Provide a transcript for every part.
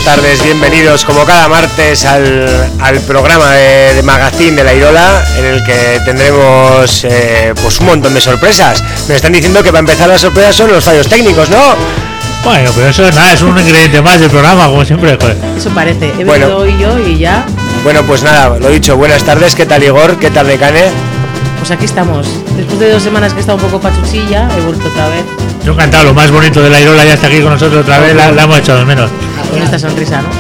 buenas tardes, bienvenidos como cada martes al programa de Magazine de La Irola, en el que tendremos pues un montón de sorpresas. Me están diciendo que para empezar las sorpresas son los fallos técnicos, ¿no? Bueno, pero eso nada, es un ingrediente más del programa, como siempre, joder. Eso parece, he venido hoy yo y ya. Bueno, pues nada, lo dicho, buenas tardes, ¿qué tal Igor? ¿Qué tal Necane? Pues aquí estamos, después de 2 semanas que he estado un poco pachuchilla, he vuelto otra vez. Yo encantado, lo más bonito de La Irola ya está aquí con nosotros otra vez, la hemos echado de menos. Con esta sonrisa, ¿no?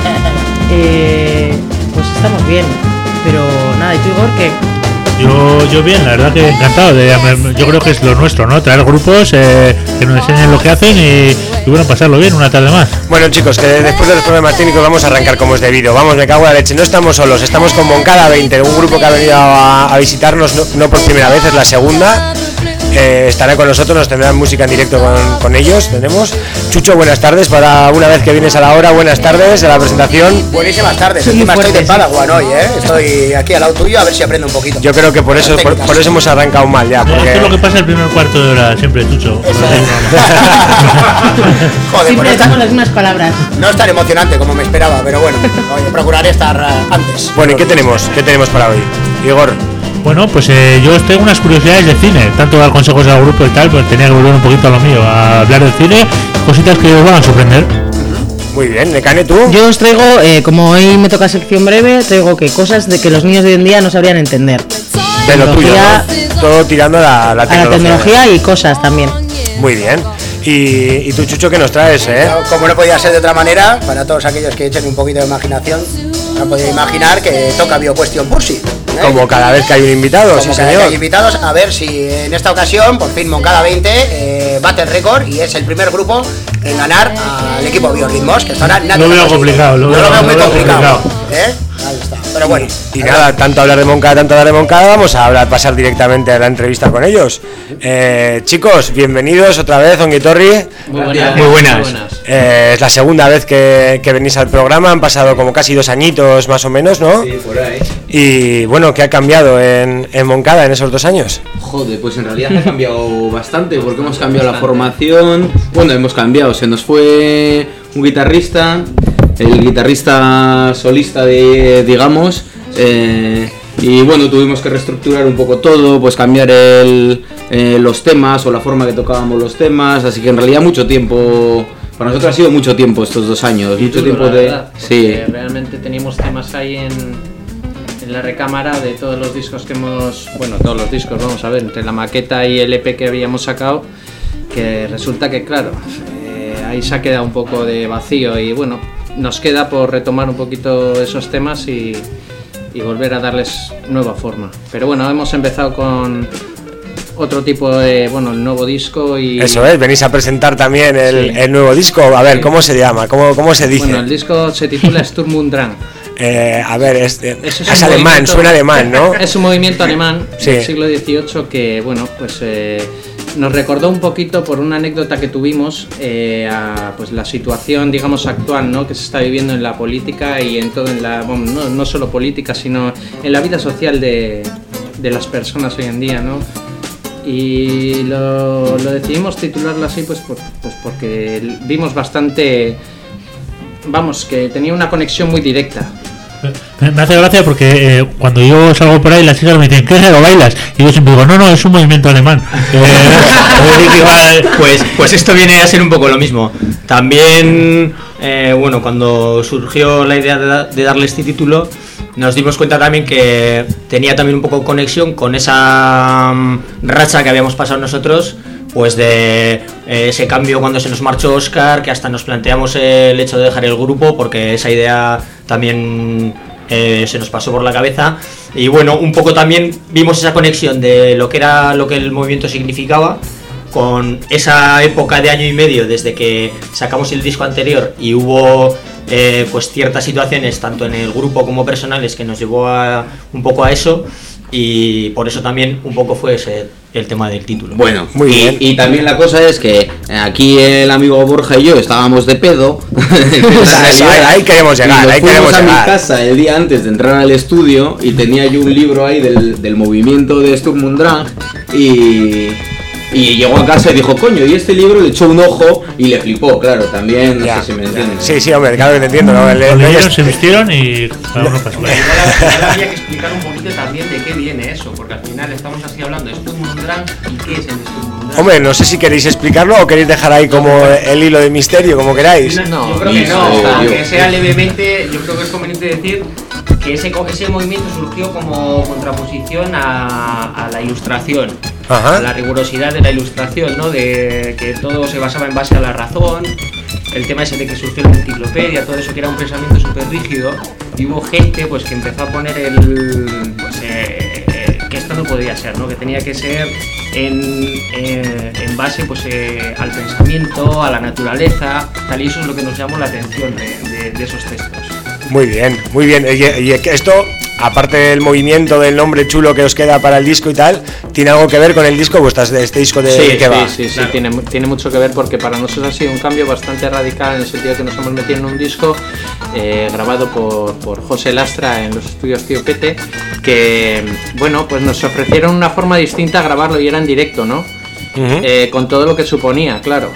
Pues estamos bien, pero nada, ¿y tú Igor qué? Yo bien, la verdad que encantado, yo creo que es lo nuestro, ¿no? Traer grupos que nos enseñen lo que hacen y bueno, pasarlo bien una tarde más. Bueno chicos, que después de los problemas técnicos vamos a arrancar como es debido. Vamos, me cago en la leche, no estamos solos, estamos con Moncada 20, un grupo que ha venido a visitarnos no por primera vez, es la segunda. Estará con nosotros, nos tendrán música en directo con ellos. Tenemos Chucho, buenas tardes, para una vez que vienes a la hora, buenas tardes a la presentación. Buenísimas tardes, encima estoy de Padawan hoy, estoy aquí al lado tuyo a ver si aprendo un poquito. Yo creo que por eso hemos arrancado mal ya. Porque... Es lo que pasa el primer cuarto de hora, siempre Chucho. Joder, siempre estamos las mismas palabras. No es tan emocionante como me esperaba, pero bueno, procuraré estar antes. Bueno, ¿y qué tenemos para hoy, Igor? Bueno, pues yo os tengo unas curiosidades de cine, tanto dar consejos al grupo y tal, pues tenía que volver un poquito a lo mío, a hablar del cine, cositas que os van a sorprender. Muy bien, Necane, ¿tú? Yo os traigo, como hoy me toca sección breve, traigo que cosas de que los niños de hoy en día no sabrían entender. De lo tuyo, ¿no? Todo tirando a la tecnología. A la tecnología y cosas también. Muy bien. ¿Y tú, Chucho, qué nos traes, Como no podía ser de otra manera, para todos aquellos que echen un poquito de imaginación, no podía imaginar que toca BioQuestion Pursuit. Como cada vez que hay un invitado, como sí cada señor. Vez que hay invitados, a ver si en esta ocasión, por fin Moncada 20 bate el récord y es el primer grupo en ganar al equipo Biorritmos, que estará nadie. Lo veo complicado, lo veo muy complicado. Ahí está. Pero bueno. Y nada, tanto hablar de Moncada, vamos a pasar directamente a la entrevista con ellos. Chicos, bienvenidos otra vez, Onguitorri. Muy buenas. Es la segunda vez que venís al programa, han pasado como casi 2 añitos más o menos, ¿no? Sí, por ahí. Y bueno, ¿qué ha cambiado en Moncada en esos 2 años? Joder, pues en realidad ha cambiado bastante, porque hemos cambiado la formación. Bueno, hemos cambiado, se nos fue un guitarrista, el guitarrista solista digamos, y bueno, tuvimos que reestructurar un poco todo, pues cambiar los temas o la forma que tocábamos los temas, así que en realidad mucho tiempo. Para nosotros ha sido mucho tiempo estos 2 años, mucho tiempo de... Verdad, sí. Realmente teníamos temas ahí en la recámara de todos los discos que hemos... Bueno, todos los discos, vamos a ver, entre la maqueta y el EP que habíamos sacado, que resulta que, claro, ahí se ha quedado un poco de vacío y bueno, nos queda por retomar un poquito esos temas y volver a darles nueva forma. Pero bueno, hemos empezado con... otro tipo de, el nuevo disco y... Eso es, venís a presentar también el nuevo disco, a ver, ¿cómo se llama? ¿Cómo se dice? Bueno, el disco se titula Sturm und Drang. A ver, es alemán, suena alemán, ¿no? Es un movimiento alemán sí. Del siglo XVIII que, bueno, pues nos recordó un poquito por una anécdota que tuvimos a pues la situación, digamos, actual, ¿no? Que se está viviendo en la política y en todo, no solo política, sino en la vida social de las personas hoy en día, ¿no? Y lo decidimos titularlo así pues porque vimos bastante, que tenía una conexión muy directa. Me hace gracia porque cuando yo salgo por ahí las chicas me dicen, ¿qué es lo bailas? Y yo siempre digo, no, es un movimiento alemán. Pues esto viene a ser un poco lo mismo. También, cuando surgió la idea de darle este título, nos dimos cuenta también que tenía también un poco conexión con esa racha que habíamos pasado nosotros, pues de ese cambio cuando se nos marchó Óscar, que hasta nos planteamos el hecho de dejar el grupo porque esa idea también se nos pasó por la cabeza. Y bueno, un poco también vimos esa conexión de lo que el movimiento significaba con esa época de año y medio desde que sacamos el disco anterior y hubo pues ciertas situaciones tanto en el grupo como personales que nos llevó un poco a eso, y por eso también un poco fue ese el tema del título. Bueno, muy bien. Y también la cosa es que aquí el amigo Borja y yo estábamos de pedo. Ahí queremos llegar, ahí queremos llegar. A mi casa el día antes de entrar al estudio y tenía yo un libro ahí del movimiento de Sturm und Drang Y llegó a casa y dijo, coño, y este libro le echó un ojo y le flipó, claro, también, no Ya. sé si me entiendes. Sí, hombre, claro que te entiendo, ¿no? Los leyeron, se vistieron y cada uno pasó. Igual habría que explicar un poquito también de qué viene eso, porque al final estamos así hablando de Sturmundran y qué es el Sturmundran. Hombre, no sé si queréis explicarlo o queréis dejar ahí como el hilo de misterio, como queráis. No, yo creo que no, aunque sea levemente, yo creo que es conveniente decir que ese movimiento surgió como contraposición a la ilustración, Ajá. a la rigurosidad de la ilustración, ¿no? De que todo se basaba en base a la razón, el tema ese de que surgió la enciclopedia, todo eso que era un pensamiento súper rígido, y hubo gente pues que empezó a poner que esto no podía ser, ¿no? Que tenía que ser en base pues al pensamiento, a la naturaleza, tal, y eso es lo que nos llamó la atención de esos textos. Muy bien, muy bien. Y esto, aparte del movimiento del nombre chulo que os queda para el disco y tal, ¿tiene algo que ver con el disco? Este disco de qué va. Sí, claro. Tiene mucho que ver porque para nosotros ha sido un cambio bastante radical en el sentido que nos hemos metido en un disco grabado por José Lastra en los estudios Tío Pete, que, bueno, pues nos ofrecieron una forma distinta a grabarlo y era en directo, ¿no? Uh-huh. Con todo lo que suponía, claro.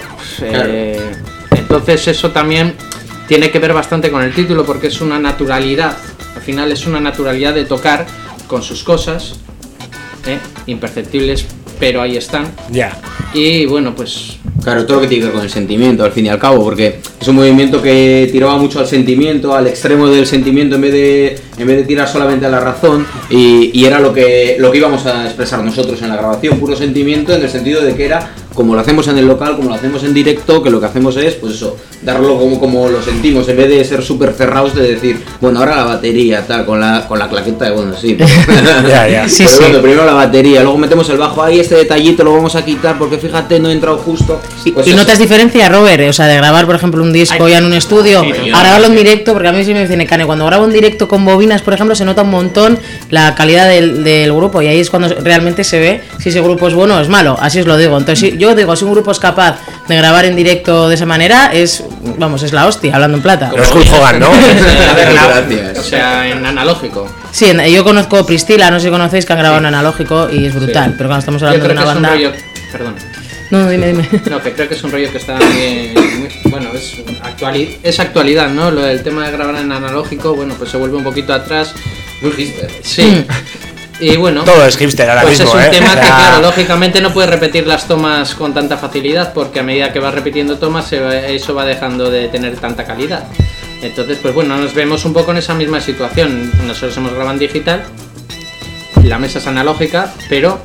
Entonces eso también tiene que ver bastante con el título porque es una naturalidad, al final es una naturalidad de tocar con sus cosas, imperceptibles, pero ahí están. Ya. Y bueno, pues Claro, todo lo que tiene que ver con el sentimiento, al fin y al cabo, porque es un movimiento que tiraba mucho al sentimiento, al extremo del sentimiento, en vez de tirar solamente a la razón, y era lo que íbamos a expresar nosotros en la grabación, puro sentimiento, en el sentido de que era como lo hacemos en el local, como lo hacemos en directo, que lo que hacemos es, pues eso, darlo como lo sentimos, en vez de ser súper cerrados de decir, bueno, ahora la batería, tal, con la claqueta de, bueno, sí, pero, Ya. Sí, pero sí. bueno, primero la batería, luego metemos el bajo, ahí este detallito lo vamos a quitar, porque fíjate, no he entrado justo. Pues ¿Y eso. notas diferencia, Robert? O sea, de grabar, por ejemplo, un disco ya en un estudio, a grabarlo en directo, porque a mí sí me dice Cane, cuando grabo en directo con bobinas, por ejemplo, se nota un montón la calidad del grupo, y ahí es cuando realmente se ve si ese grupo es bueno o es malo, así os lo digo. Entonces, yo digo, si un grupo es capaz de grabar en directo de esa manera, es la hostia, hablando en plata. No es Hulk Hogan, ¿no? a ver, Gracias. o sea, en analógico. Sí, yo conozco Pristila, no sé si conocéis, que han grabado en analógico y es brutal, pero cuando estamos Yo hablando de creo una que es un banda... rollo... Perdón. No, dime. No, que creo que es un rollo que está muy bueno, es actualidad, ¿no? Lo del tema de grabar en analógico, bueno, pues se vuelve un poquito atrás. Muy hipster. Sí. Y bueno, Todo es hipster ahora pues mismo, es un tema O que, sea, claro, lógicamente no puedes repetir las tomas con tanta facilidad, porque a medida que vas repitiendo tomas, eso va dejando de tener tanta calidad. Entonces, pues bueno, nos vemos un poco en esa misma situación. Nosotros hemos grabado en digital, la mesa es analógica, pero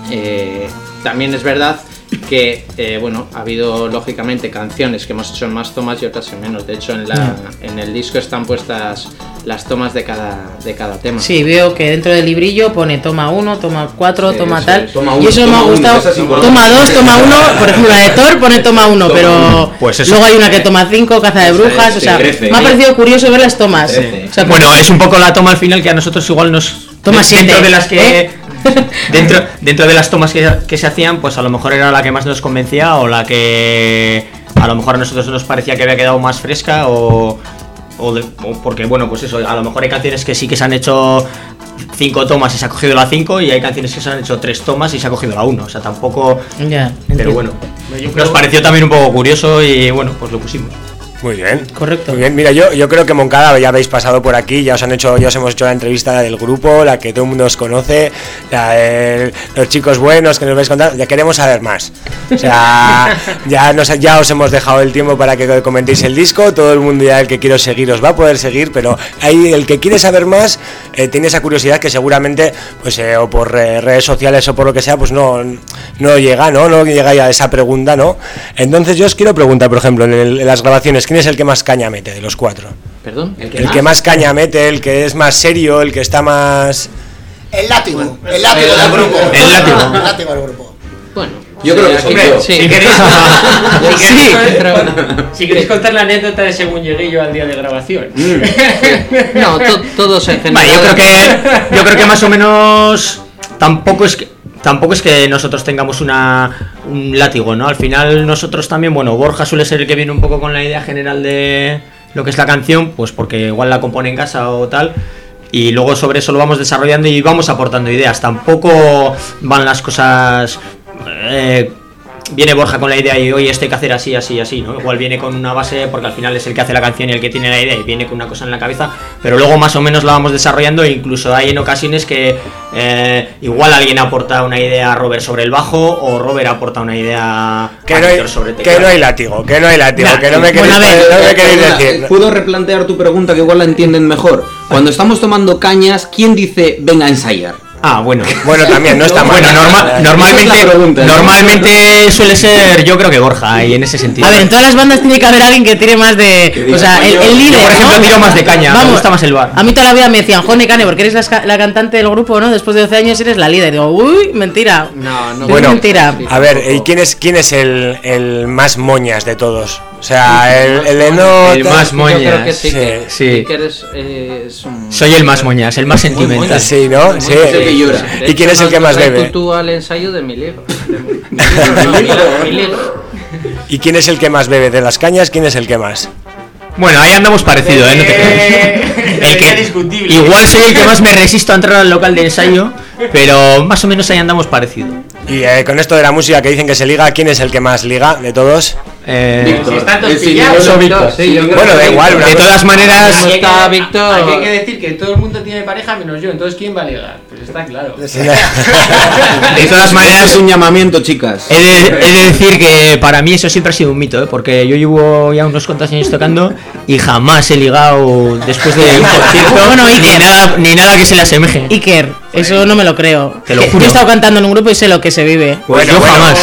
también es verdad que bueno, ha habido lógicamente canciones que hemos hecho en más tomas y otras en menos. De hecho, en el disco están puestas las tomas de cada tema. Sí, veo que dentro del librillo pone toma 1, toma 4, Sí, toma sí, tal. toma Y uno, eso me toma ha uno, gustado. esa es importante. Toma 2, toma 1. Por ejemplo, la de Thor pone toma 1, pero Pues eso. luego hay una que toma 5, caza de brujas. O sea, Trece. me ha parecido curioso ver las tomas. Trece. O sea, Bueno, es un poco la toma al final que a nosotros igual nos... Toma dentro 7, de las que... ¿eh? dentro de las tomas que se hacían, pues a lo mejor era la que más nos convencía o la que a lo mejor a nosotros nos parecía que había quedado más fresca o porque, bueno, pues eso, a lo mejor hay canciones que sí que se han hecho 5 tomas y se ha cogido la 5 y hay canciones que se han hecho 3 tomas y se ha cogido la 1, o sea, tampoco... Ya, Pero bueno, Yo creo- nos pareció también un poco curioso y bueno, pues lo pusimos. Muy bien. Correcto. Muy bien. Mira, yo creo que Moncada ya habéis pasado por aquí, ya os hemos hecho la entrevista del grupo, la que todo el mundo os conoce, la de los chicos buenos que nos vais a contar, ya queremos saber más. O sea, ya os hemos dejado el tiempo para que comentéis el disco, todo el mundo ya el que quiere seguir os va a poder seguir, pero ahí el que quiere saber más tiene esa curiosidad que seguramente, pues o por redes sociales o por lo que sea, pues no llega, ¿no? No llega ya a esa pregunta, ¿no? Entonces yo os quiero preguntar, por ejemplo, en las grabaciones, ¿quién es el que más caña mete de los 4? Perdón. El que más caña mete, el que es más serio, el que está más... El látigo del grupo. El látigo. El látigo del grupo. Bueno, Yo creo que aquí- soy yo. sí. Si queréis contar la anécdota de según llegué yo al día de grabación. No, todos en general. Vale, yo creo que más o menos tampoco es que nosotros tengamos un látigo, ¿no? Al final nosotros también, bueno, Borja suele ser el que viene un poco con la idea general de lo que es la canción, pues porque igual la compone en casa o tal, y luego sobre eso lo vamos desarrollando y vamos aportando ideas. Tampoco van las cosas viene Borja con la idea y oye, esto hay que hacer así, así, así, ¿no? Igual viene con una base, porque al final es el que hace la canción y el que tiene la idea y viene con una cosa en la cabeza, pero luego más o menos la vamos desarrollando e incluso hay en ocasiones que igual alguien aporta una idea a Robert sobre el bajo o Robert aporta una idea a Víctor sobre teclado. Que no hay látigo, que no me queréis, decir. ¿Puedo replantear tu pregunta que igual la entienden mejor? Cuando estamos tomando cañas, ¿quién dice venga a ensayar? Ah, bueno. Bueno, también, no está mal. Bueno, normalmente suele ser, yo creo que Borja, y en ese sentido. A ver, en todas las bandas tiene que haber alguien que tire más de... O sea, el líder, yo, por ejemplo, tiro más de caña, me gusta más el bar. A mí toda la vida me decían, Jone, Cane, porque eres la cantante del grupo, ¿no? Después de 12 años eres la líder. Digo, uy, mentira. No, bueno, mentira. A ver, ¿y quién es el más moñas de todos? O sea, el de no... El más moñas. Yo creo que sí. Sí. Que eres un... Soy el más moñas, el más sentimental. Sí, ¿no? Sí. Que llora. ¿Y quién es el que más bebe? Tú al ensayo de mi libro. Mi libro. ¿Y quién es el que más bebe? De las cañas, ¿quién es el que más? Bueno, ahí andamos parecido, ¿eh? No te creas. Igual soy el que más me resisto a entrar al local de ensayo, pero más o menos ahí andamos parecido. Y con esto de la música que dicen que se liga, ¿quién es el que más liga de todos? Víctor. Si están todos pillados, Víctor. Sí, bueno, da igual. De todas maneras, está Víctor. Aquí hay que decir que todo el mundo tiene pareja menos yo, entonces ¿quién va a ligar? Pues está claro. de todas maneras es un llamamiento, chicas. He de decir que para mí eso siempre ha sido un mito, ¿eh? Porque yo llevo ya unos cuantos años tocando y jamás he ligado después de un concierto. Bueno, ni nada que se le asemeje. Iker, eso no me lo creo. Te lo juro. Yo he estado cantando en un grupo y sé lo que se vive. Pues yo jamás.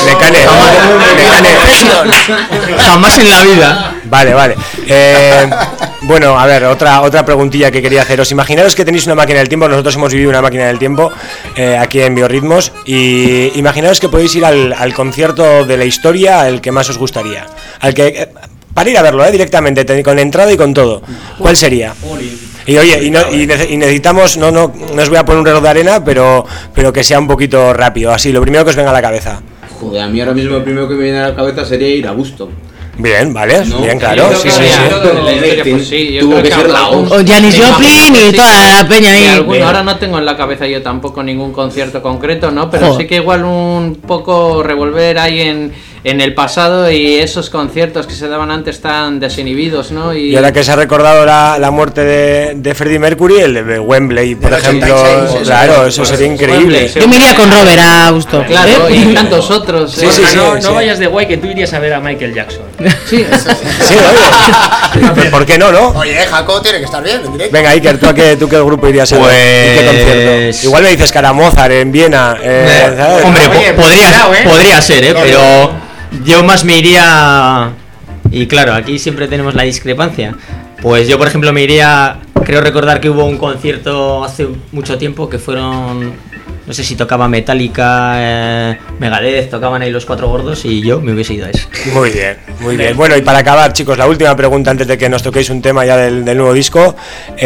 Jamás en la vida. Vale. Bueno, a ver, otra preguntilla que quería haceros. Imaginaros que tenéis una máquina del tiempo. Nosotros hemos vivido una máquina del tiempo aquí en Biorritmos. Y imaginaros que podéis ir al concierto de la historia al que más os gustaría. Para ir a verlo, directamente, con entrada y con todo. ¿Cuál sería? Y oye, y necesitamos, no os voy a poner un reloj de arena, pero que sea un poquito rápido, así, lo primero que os venga a la cabeza. Joder, a mí ahora mismo lo primero que me viene a la cabeza sería ir a Busto. Bien, vale, bien, claro, sí. Tuvo que ser la O Janis Joplin y toda la peña ahí. Ahora no tengo en la cabeza yo tampoco ningún concierto concreto, ¿no? Pero sí que igual un poco revolver ahí en el pasado y esos conciertos que se daban antes tan desinhibidos, ¿no? Y ahora que se ha recordado la muerte de Freddie Mercury, el de Wembley, por ejemplo, claro, eso sería increíble. Yo me iría con Robert a Augusto. Claro, y tantos otros. Sí. No vayas de guay que tú irías a ver a Michael Jackson. Sí, oye. ¿Por qué no? Oye, Jaco tiene que estar bien en directo. Venga, Iker, ¿tú qué grupo irías a ver? ¿Qué concierto? Igual me dices que era Mozart en Viena. Hombre, podría ser, pero yo más me iría... Y claro, aquí siempre tenemos la discrepancia. Pues yo, por ejemplo, me iría... Creo recordar que hubo un concierto hace mucho tiempo que fueron... No sé si tocaba Metallica, Megadeth, tocaban ahí los Cuatro Gordos y yo me hubiese ido a eso. Muy bien. Bueno, y para acabar, chicos, la última pregunta antes de que nos toquéis un tema ya del nuevo disco.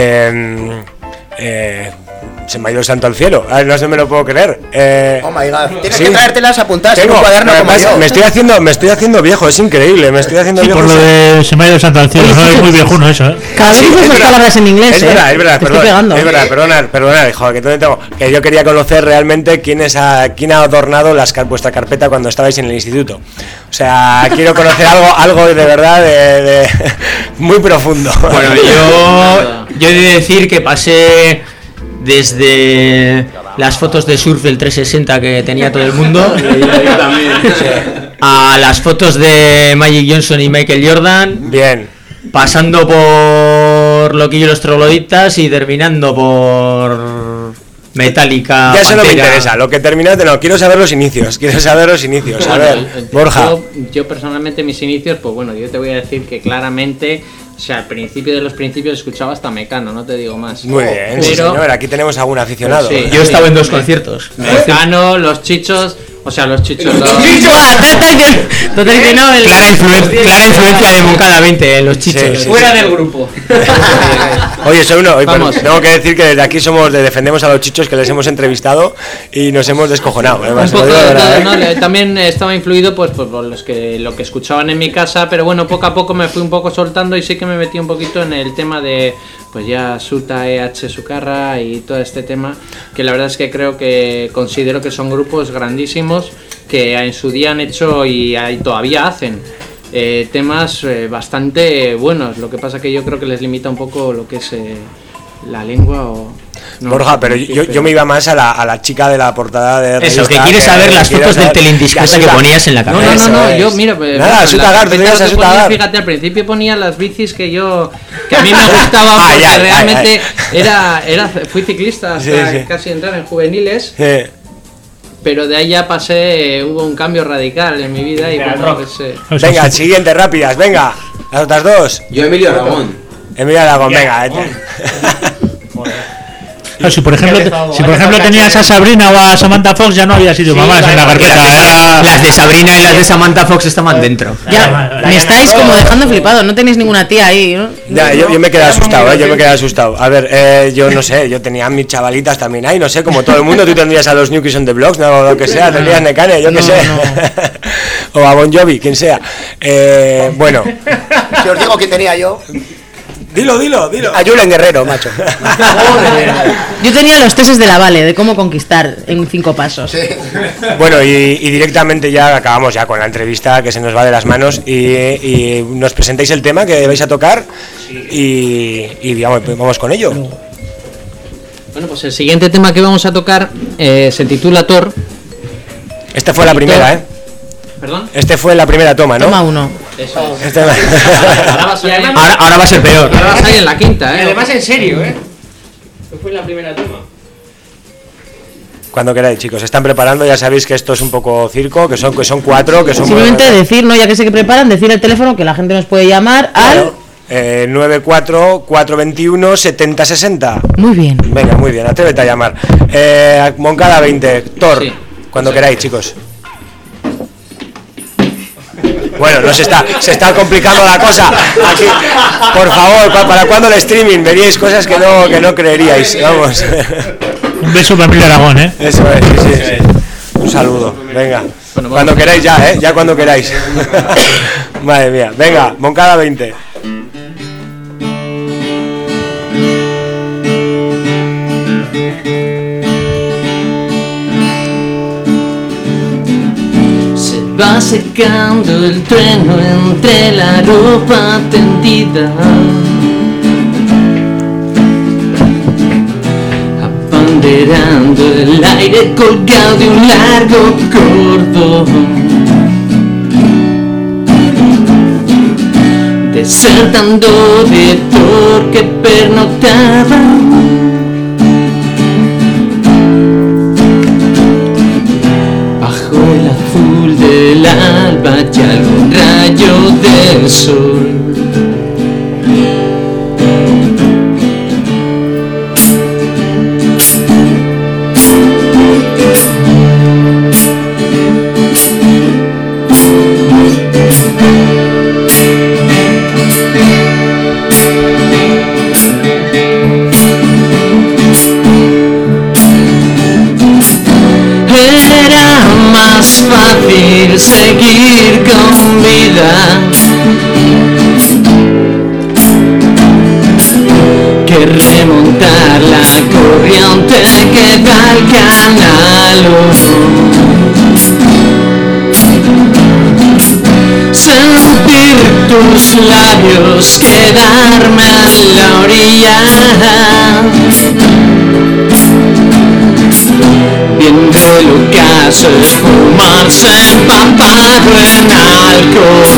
Se me ha ido el santo al cielo. No se me lo puedo creer. Oh my god. Tienes que traértelas apuntadas en un Tengo, cuaderno como además, yo. me estoy haciendo viejo, es increíble. Me estoy haciendo viejo. Por lo de se me ha ido el santo al cielo, no es muy viejuno eso, ¿eh? Cada vez dices más palabras en inglés, Es verdad, Te estoy pegando. es verdad, perdonad, hijo, que yo quería conocer realmente quién ha adornado vuestra carpeta cuando estabais en el instituto. O sea, quiero conocer algo de verdad de muy profundo. Bueno, yo he de decir que pasé desde las fotos de surf del 360 que tenía todo el mundo a las fotos de Magic Johnson y Michael Jordan, Bien. pasando por Loquillo y los Trogloditas y terminando por Metallica. Ya eso no me Pantera. interesa, lo que terminaste no, quiero saber los inicios. A ver, Borja. Yo personalmente mis inicios, pues bueno, yo te voy a decir que claramente, o sea, al principio de los principios escuchaba hasta Mecano, no te digo más. Muy bien, sí, señor, aquí tenemos algún aficionado. Sí. Yo he estado en 2 conciertos. Mecano, los Chichos, o sea, los Chichos. Total que no, Clara influencia de Moncada 20 en los Chichos. Sí. Fuera del grupo. Oye, soy uno, Vamos. tengo que decir que desde aquí defendemos a los chichos que les hemos entrevistado y nos hemos descojonado. Un poco de todo, ¿no? También estaba influido pues por lo que escuchaban en mi casa, pero bueno, poco a poco me fui un poco soltando y sí que me metí un poquito en el tema de pues ya Suta, EH, Sucarra y todo este tema, que la verdad es que considero que son grupos grandísimos que en su día han hecho y todavía hacen temas bastante buenos. Lo que pasa que yo creo que les limita un poco lo que es la lengua o... No, Borja, pero yo me iba más a la chica de la portada de Eso, revista, que quieres saber las fotos del teleindiscreta que ponías en la cabeza. No, yo mira, nada, fíjate, al principio ponía las bicis que a mí me gustaba porque realmente fui ciclista hasta casi entrar en juveniles. Pero de ahí ya hubo un cambio radical en mi vida y bueno, pues, venga, siguiente, rápidas, venga, las otras dos. Yo Emilio Aragón. Emilio Aragón, venga. No, si por ejemplo tenías a Sabrina o a Samantha Fox, ya no había sido mamás en la carpeta. Las de Sabrina y las de Samantha Fox estaban dentro. Ya, me estáis como dejando flipado, no tenéis ninguna tía ahí, ¿no? Ya, yo me quedé asustado, A ver, yo no sé, yo tenía a mis chavalitas también ahí, no sé, como todo el mundo, tú tendrías a los New Kids on the Blocks, no, lo que sea, tendrías Nekane, yo que sé. O a Bon Jovi, quien sea. Bueno. Si os digo quién tenía yo. Dilo. A Julen Guerrero, macho. Yo tenía los tesis de la Vale, de cómo conquistar en 5 pasos. Sí. Bueno, y directamente ya acabamos ya con la entrevista, que se nos va de las manos, y nos presentáis el tema que vais a tocar y vamos con ello. Bueno, pues el siguiente tema que vamos a tocar se titula Thor. Esta fue la primera, ¿eh? ¿Perdón? Este fue la primera toma, ¿no? Toma 1. Eso es. Ahora va a ser peor. Ahora va a salir en la quinta, Y además en serio, fue la primera toma. Cuando queráis, chicos, se están preparando, ya sabéis que esto es un poco circo, que son 4, que son... Simplemente decir, ¿no? Ya que sé que preparan, decir el teléfono que la gente nos puede llamar al... 94-421-7060. Muy bien. Venga, muy bien, atrévete a llamar. Moncada 20, Thor, sí, cuando queráis, chicos. Bueno, se está complicando la cosa. Aquí, por favor, ¿para cuándo el streaming? Veríais cosas que no creeríais, vamos. Un beso para Emilio Aragón, ¿eh? Eso es, sí. Un saludo, venga. Bueno, cuando queráis ya cuando queráis. Madre mía, venga, Moncada 20. Va secando el trueno entre la ropa tendida, abanderando el aire colgado de un largo cordón, desertando de Thor que pernoctaba. El azul del alba y algún rayo del sol. Más fácil seguir con vida que remontar la corriente que va al canal. Sentir tus labios, quedarme a la orilla, viendo el ocaso esfumarse empapado en alcohol.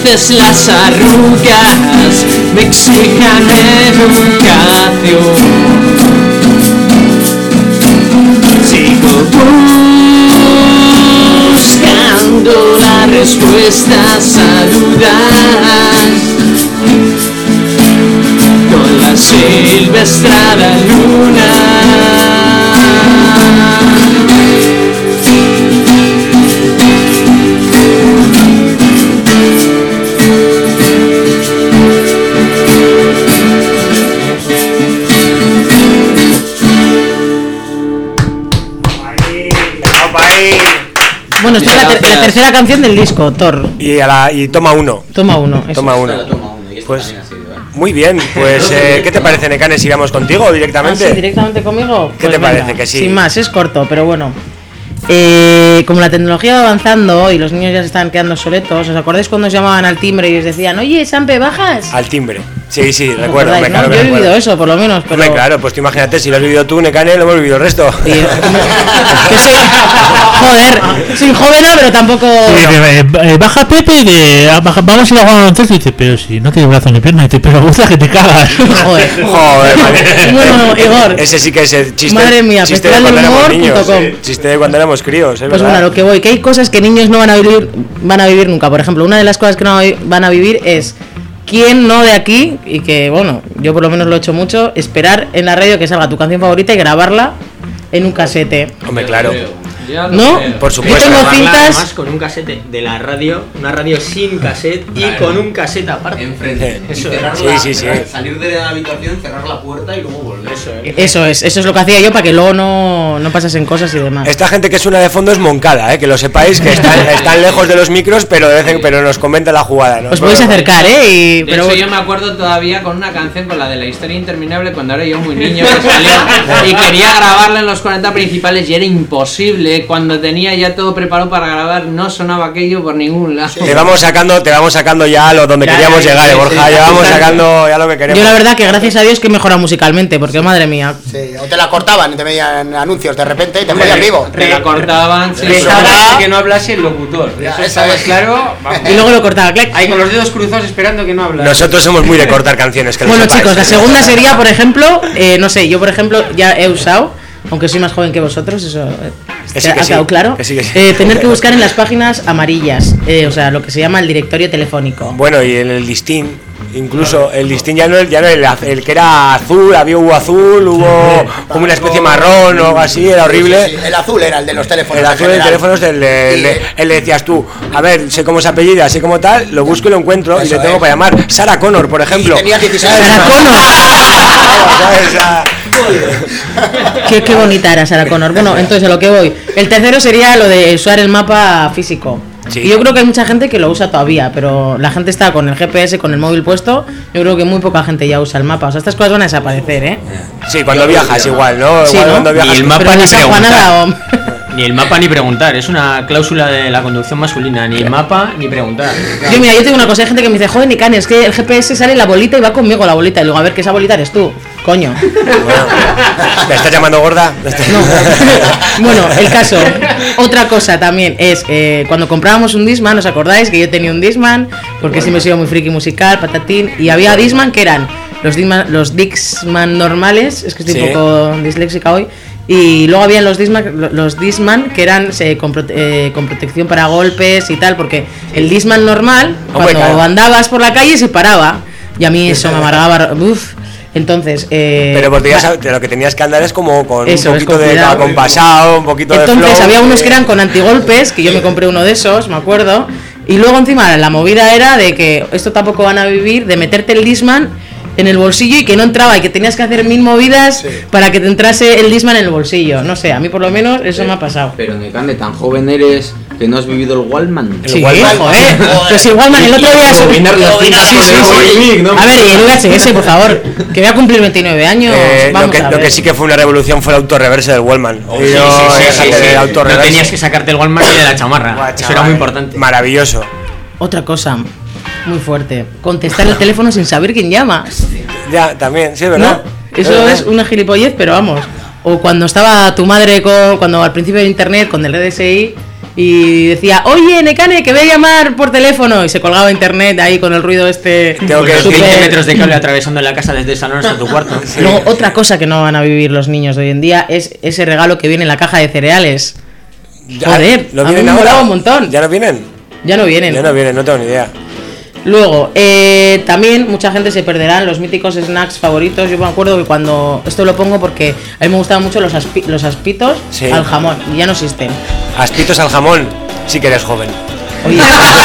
veces las arrugas me exijan educación. Sigo buscando las respuestas a dudas con la silvestrada luna. Bueno, esta es la tercera canción del disco, Thor. Y toma uno. Toma uno. Pues muy bien, pues ¿qué te parece, Nekane? ¿Sigamos contigo directamente? ¿Sí, directamente conmigo? ¿Qué te parece? Que sí. Sin más, es corto, pero bueno. Como la tecnología va avanzando y los niños ya se están quedando obsoletos, ¿os acordáis cuando os llamaban al timbre y les decían, oye, Sampe, bajas? Al timbre. Sí, recuerdo. Claro, yo he vivido eso, por lo menos. Pero... Hombre, claro, pues tú imagínate, si lo has vivido tú, Nekane, lo hemos vivido el resto. Sí, que soy... Joder, soy joven, pero tampoco... Baja Pepe, vamos a ir a jugar a baloncesto. Y dice, pero si no tienes brazo ni pierna. Y dice, pero gusta que te cagas. Joder, madre. Bueno, Igor. Ese sí que es el chiste. Madre mía, chiste de cuando éramos niños. Chiste de cuando éramos críos, Pues bueno, a lo que voy, que hay cosas que niños no van a vivir nunca. Por ejemplo, una de las cosas que no van a vivir es... ¿Quién no de aquí? Y que, bueno, yo por lo menos lo he hecho mucho, esperar en la radio que salga tu canción favorita y grabarla en un casete. Hombre, claro. ¿No? Por supuesto. Yo tengo cintas... Además con un casete de la radio, una radio sin cassette y con un casete aparte. Enfrente. Eso, sí. Salir de la habitación, cerrar la puerta y luego volver. Eso es lo que hacía yo para que luego no pasasen cosas y demás. Esta gente que suena de fondo es Moncada, que lo sepáis, que están lejos de los micros, pero nos comenta la jugada, ¿no? Os podéis acercar, De hecho, yo me acuerdo todavía con una canción, con la de La historia interminable, cuando era yo muy niño, que salió y quería grabarla en los 40 principales y era imposible. Cuando tenía ya todo preparado para grabar, no sonaba aquello por ningún lado. Te vamos sacando ya lo donde queríamos llegar, Borja, ya vamos sacando ya lo que queremos. Yo la verdad que gracias a Dios que he mejorado musicalmente, porque madre mía. Sí, o te la cortaban y te veían anuncios de repente y te jodían vivo. Te la cortaban, sí. Pensaba que no hablase el locutor. Eso estaba claro. Y luego lo cortaba, clac. Ahí con los dedos cruzados esperando que no hablara. Nosotros somos muy de cortar canciones. Que bueno, chicos, la segunda sería, por ejemplo, no sé, yo por ejemplo ya he usado, aunque soy más joven que vosotros, eso ha quedado claro, tener que buscar en las páginas amarillas, o sea, lo que se llama el directorio telefónico. Bueno, y en el listín, incluso el listín ya no el que era azul, hubo azul, hubo como una especie marrón o algo así, era horrible. Sí, el azul era el de los teléfonos. El azul de teléfonos, le decías tú, a ver, sé cómo se apellida, sé cómo tal, lo busco y lo encuentro y le tengo para llamar. Sarah Connor, por ejemplo. Tenía 16 Sarah Connor. Qué bonita era Sarah Connor. Bueno, entonces a lo que voy. El tercero sería lo de usar el mapa físico. Sí. Y yo creo que hay mucha gente que lo usa todavía, pero la gente está con el GPS, con el móvil puesto. Yo creo que muy poca gente ya usa el mapa. O sea, estas cosas van a desaparecer, ¿eh? Sí, cuando viajas igual, ¿no? Sí, igual ¿no? Cuando viajas. Y el mapa pero ni preguntar. Ni el mapa ni preguntar. Es una cláusula de la conducción masculina. Ni el mapa ni preguntar. Yo, mira, yo tengo una cosa, hay gente que me dice, joder, Nekane, es que el GPS sale la bolita y va conmigo la bolita. Y luego, a ver, que esa bolita eres tú. Coño. Bueno, ¿me estás llamando gorda? No. Bueno, el caso. Otra cosa también es cuando comprábamos un Discman, ¿os acordáis? Que yo tenía un Discman, porque siempre he sido muy friki musical, patatín. Y había Discman que eran los Discman normales, es que estoy un poco disléxica hoy. Y luego habían los Discman que eran con protección para golpes y tal, porque el Discman normal, cuando andabas por la calle se paraba. Y a mí eso me amargaba. Uf. Entonces, pero porque ya lo que tenías que andar es como con un poquito de acompasado, un poquito de flow. Entonces había unos que eran con antigolpes, que yo me compré uno de esos, me acuerdo. Y luego encima la movida era de que esto tampoco van a vivir, de meterte el Discman en el bolsillo y que no entraba y que tenías que hacer 1000 movidas para que te entrase el Discman en el bolsillo. No sé, a mí por lo menos eso me ha pasado. Pero Nekane, tan joven eres que no has vivido el Walkman. Sí, joder. Pues el Walkman el otro día... A ver, y el VHS, por favor, que voy a cumplir 29 años. Lo que sí que fue una revolución fue el autorreverse del Walkman. Sí. No tenías que sacarte el Walkman ni de la chamarra. Eso era muy importante. Maravilloso. Otra cosa muy fuerte, contestar el teléfono sin saber quién llama. Ya, también, sí, ¿verdad? ¿No? Eso es una gilipollez, pero vamos. O cuando estaba tu madre cuando al principio de internet con el RDSI y decía, oye, Nekane, que voy a llamar por teléfono, y se colgaba internet ahí con el ruido este. Tengo que Los 20 súper- metros de cable atravesando la casa desde el salón hasta tu cuarto. Luego, otra cosa que no van a vivir los niños de hoy en día es ese regalo que viene en la caja de cereales. Joder, ¿no a mí vienen me ahora? molaba un montón. ¿Ya no vienen? Ya no vienen. Ya no vienen, no tengo ni idea. Luego, también mucha gente se perderán los míticos snacks favoritos. Yo me acuerdo que cuando... Esto lo pongo porque a mí me gustaban mucho los aspitos Sí. al jamón. Y ya no existen. Aspitos al jamón, sí que eres joven. Oye,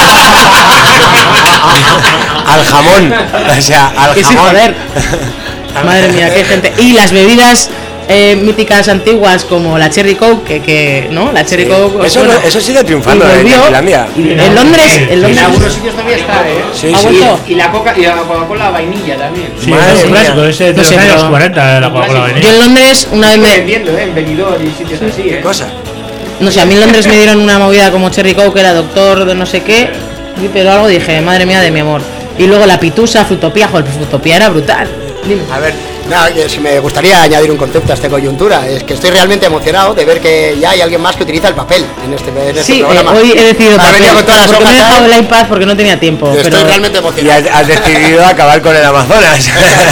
Al jamón, o sea, al que sí, jamón. joder. Madre mía, qué gente. Y las bebidas míticas antiguas como la Cherry Coke, que ¿no? La Cherry Coke... Eso, bueno, eso sigue triunfando y en volvió. Finlandia. Y en Londres... En Londres En algunos sitios todavía está, Sí, ¿Ha sí. vuelto? Y la Coca-Cola vainilla también. Sí, Madre es un mía. clásico, ese de No los sé, años pero- 40, la Coca-Cola Yo en venía. Londres una vez Estoy me... vendiendo, en Benidorm y sitios así, ¿Qué cosa? No sé, a mí en Londres me dieron una movida como Cherry Coke, que era doctor de no sé qué, pero algo dije, madre mía de mi amor. Y luego la pitusa, frutopía, joder, pues frutopía era brutal. Dime. A ver, nada, que si me gustaría añadir un concepto a esta coyuntura, es que estoy realmente emocionado de ver que ya hay alguien más que utiliza el papel en este Sí, programa. hoy he decidido Ha venido con todas las porque me he hojas, dejado ¿sabes? el iPad porque no tenía tiempo. Estoy Pero realmente Y emocionado. has decidido acabar con el Amazonas.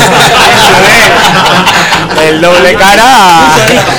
El doble cara.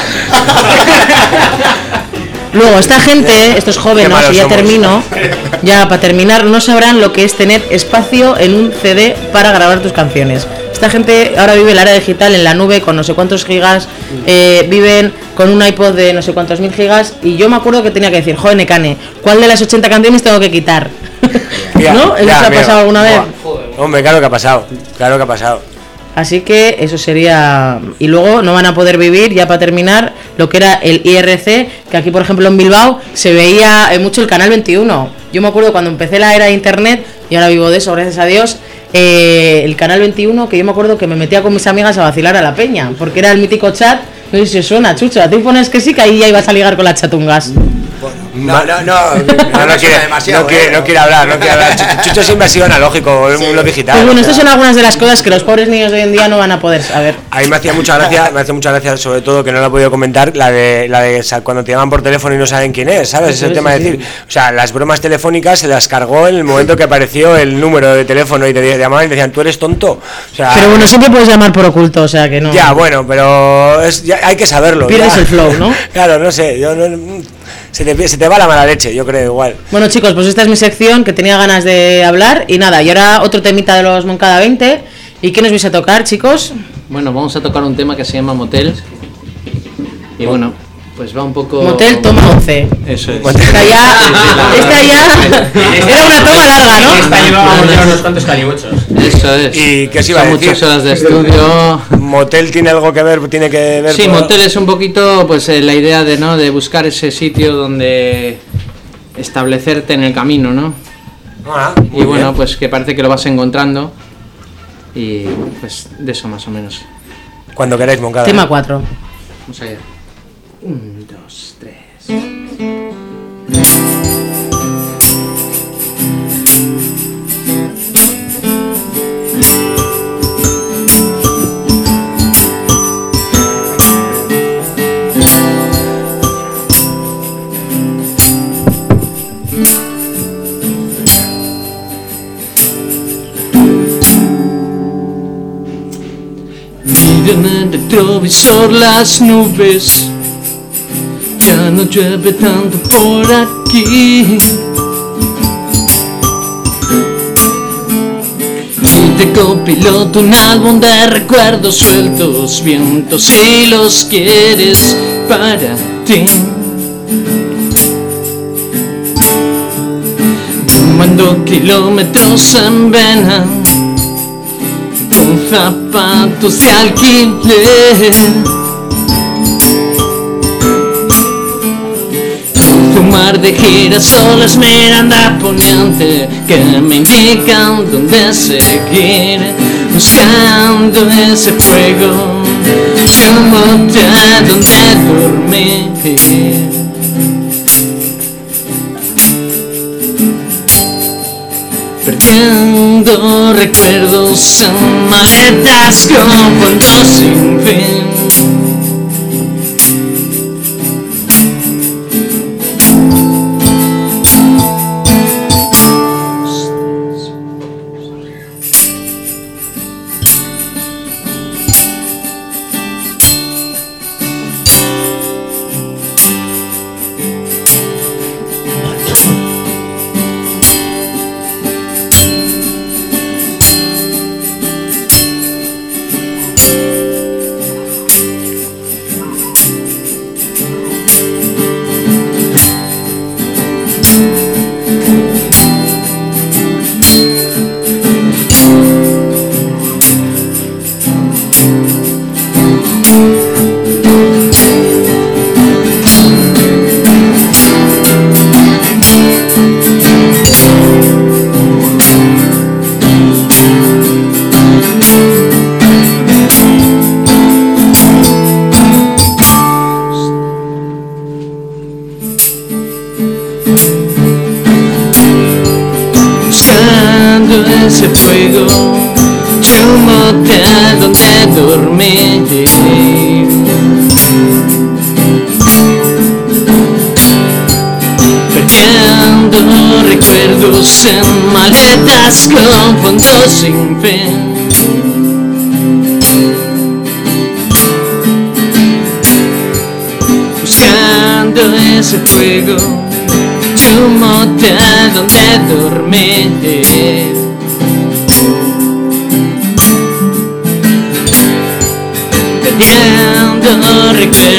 luego, esta gente, estos Qué jóvenes, malos y ya somos. termino, ya para terminar, no sabrán lo que es tener espacio en un CD para grabar tus canciones. Esta gente ahora vive el área digital en la nube con no sé cuántos gigas, viven con un iPod de no sé cuántos mil gigas, y yo me acuerdo que tenía que decir, joder, Nekane, ¿cuál de las 80 canciones tengo que quitar? Ya, ¿No? ¿Eso ya, te ha amigo. pasado alguna vez? Buah. Hombre, claro que ha pasado. Claro que ha pasado. Así que eso sería... Y luego no van a poder vivir, ya para terminar, lo que era el IRC, que aquí, por ejemplo, en Bilbao se veía mucho el Canal 21. Yo me acuerdo cuando empecé la era de Internet, y ahora vivo de eso, gracias a Dios, el Canal 21, que yo me acuerdo que me metía con mis amigas a vacilar a la peña, porque era el mítico chat. No sé si os suena, Chucho, a ti pones que sí, que ahí ya ibas a ligar con las chatungas. No, No quiere, demasiado, no quiere hablar, no quiere hablar. Chucho siempre ha sido analógico, es un lo digital. Pues bueno, o sea. estas son algunas de las cosas que los pobres niños de hoy en día no van a poder saber. A mí me hacía mucha gracia, sobre todo que no lo he podido comentar, la de cuando te llaman por teléfono y no saben quién es, ¿sabes? Sí, Es el tema de sí, decir, o sea, las bromas telefónicas se las cargó en el momento que apareció el número de teléfono y te llamaban y te decían, tú eres tonto. O sea, Pero bueno, siempre puedes llamar por oculto, o sea que no... ya, bueno, pero hay que saberlo. Pierdes ya. el flow, ¿no? Claro, no sé, se te va la mala leche, yo creo igual. Bueno, chicos, pues esta es mi sección que tenía ganas de hablar. Y nada, y ahora otro temita de los Moncada 20. ¿Y qué nos vais a tocar, chicos? Bueno, vamos a tocar un tema que se llama Motel. Y bueno, pues va un poco... Motel toma 11. Eso es. Esta ya era una toma larga, ¿no? Esta llevábamos ya unos cuantos calibochos. Eso es. ¿Y qué os iba a Son decir? muchas horas de estudio. ¿Motel tiene algo que ver? ¿Tiene que ver? Sí, con- motel es un poquito pues la idea de no de buscar ese sitio donde establecerte en el camino, ¿no? Ah, Y muy bueno, bien. pues que parece que lo vas encontrando. Y pues de eso más o menos. Cuando queráis, Moncada. Tema 4. Vamos allá. 1, 2, 3. Mira en el retrovisor las nubes, ya no llueve tanto por aquí. Y de copiloto un álbum de recuerdos sueltos, vientos si los quieres para ti. Fumando kilómetros en vena, con zapatos de alquiler. Un mar de girasoles Miranda Poniente que me indican dónde seguir, buscando ese fuego, un motel donde dormir. Perdiendo recuerdos en maletas con fondos sin fin. ese fuego, un motel donde dormir. Perdiendo recuerdos en maletas con fondo sin fin. Buscando ese fuego, un motel donde dormir. Perdiendo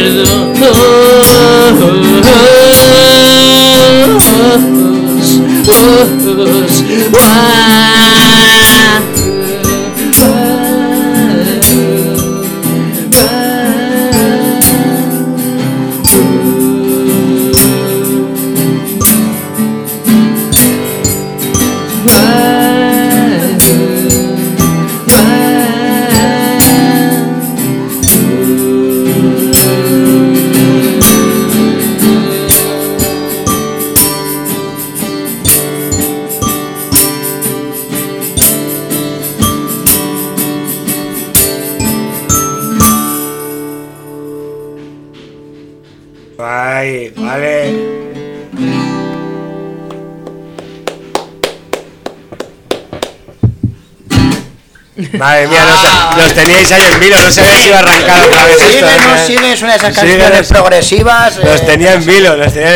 Ay, vale. Madre mía, los teníais ahí en vilo, no sabía si iba a arrancar otra vez esto. Sigues una de esas canciones progresivas. Los tenía en vilo,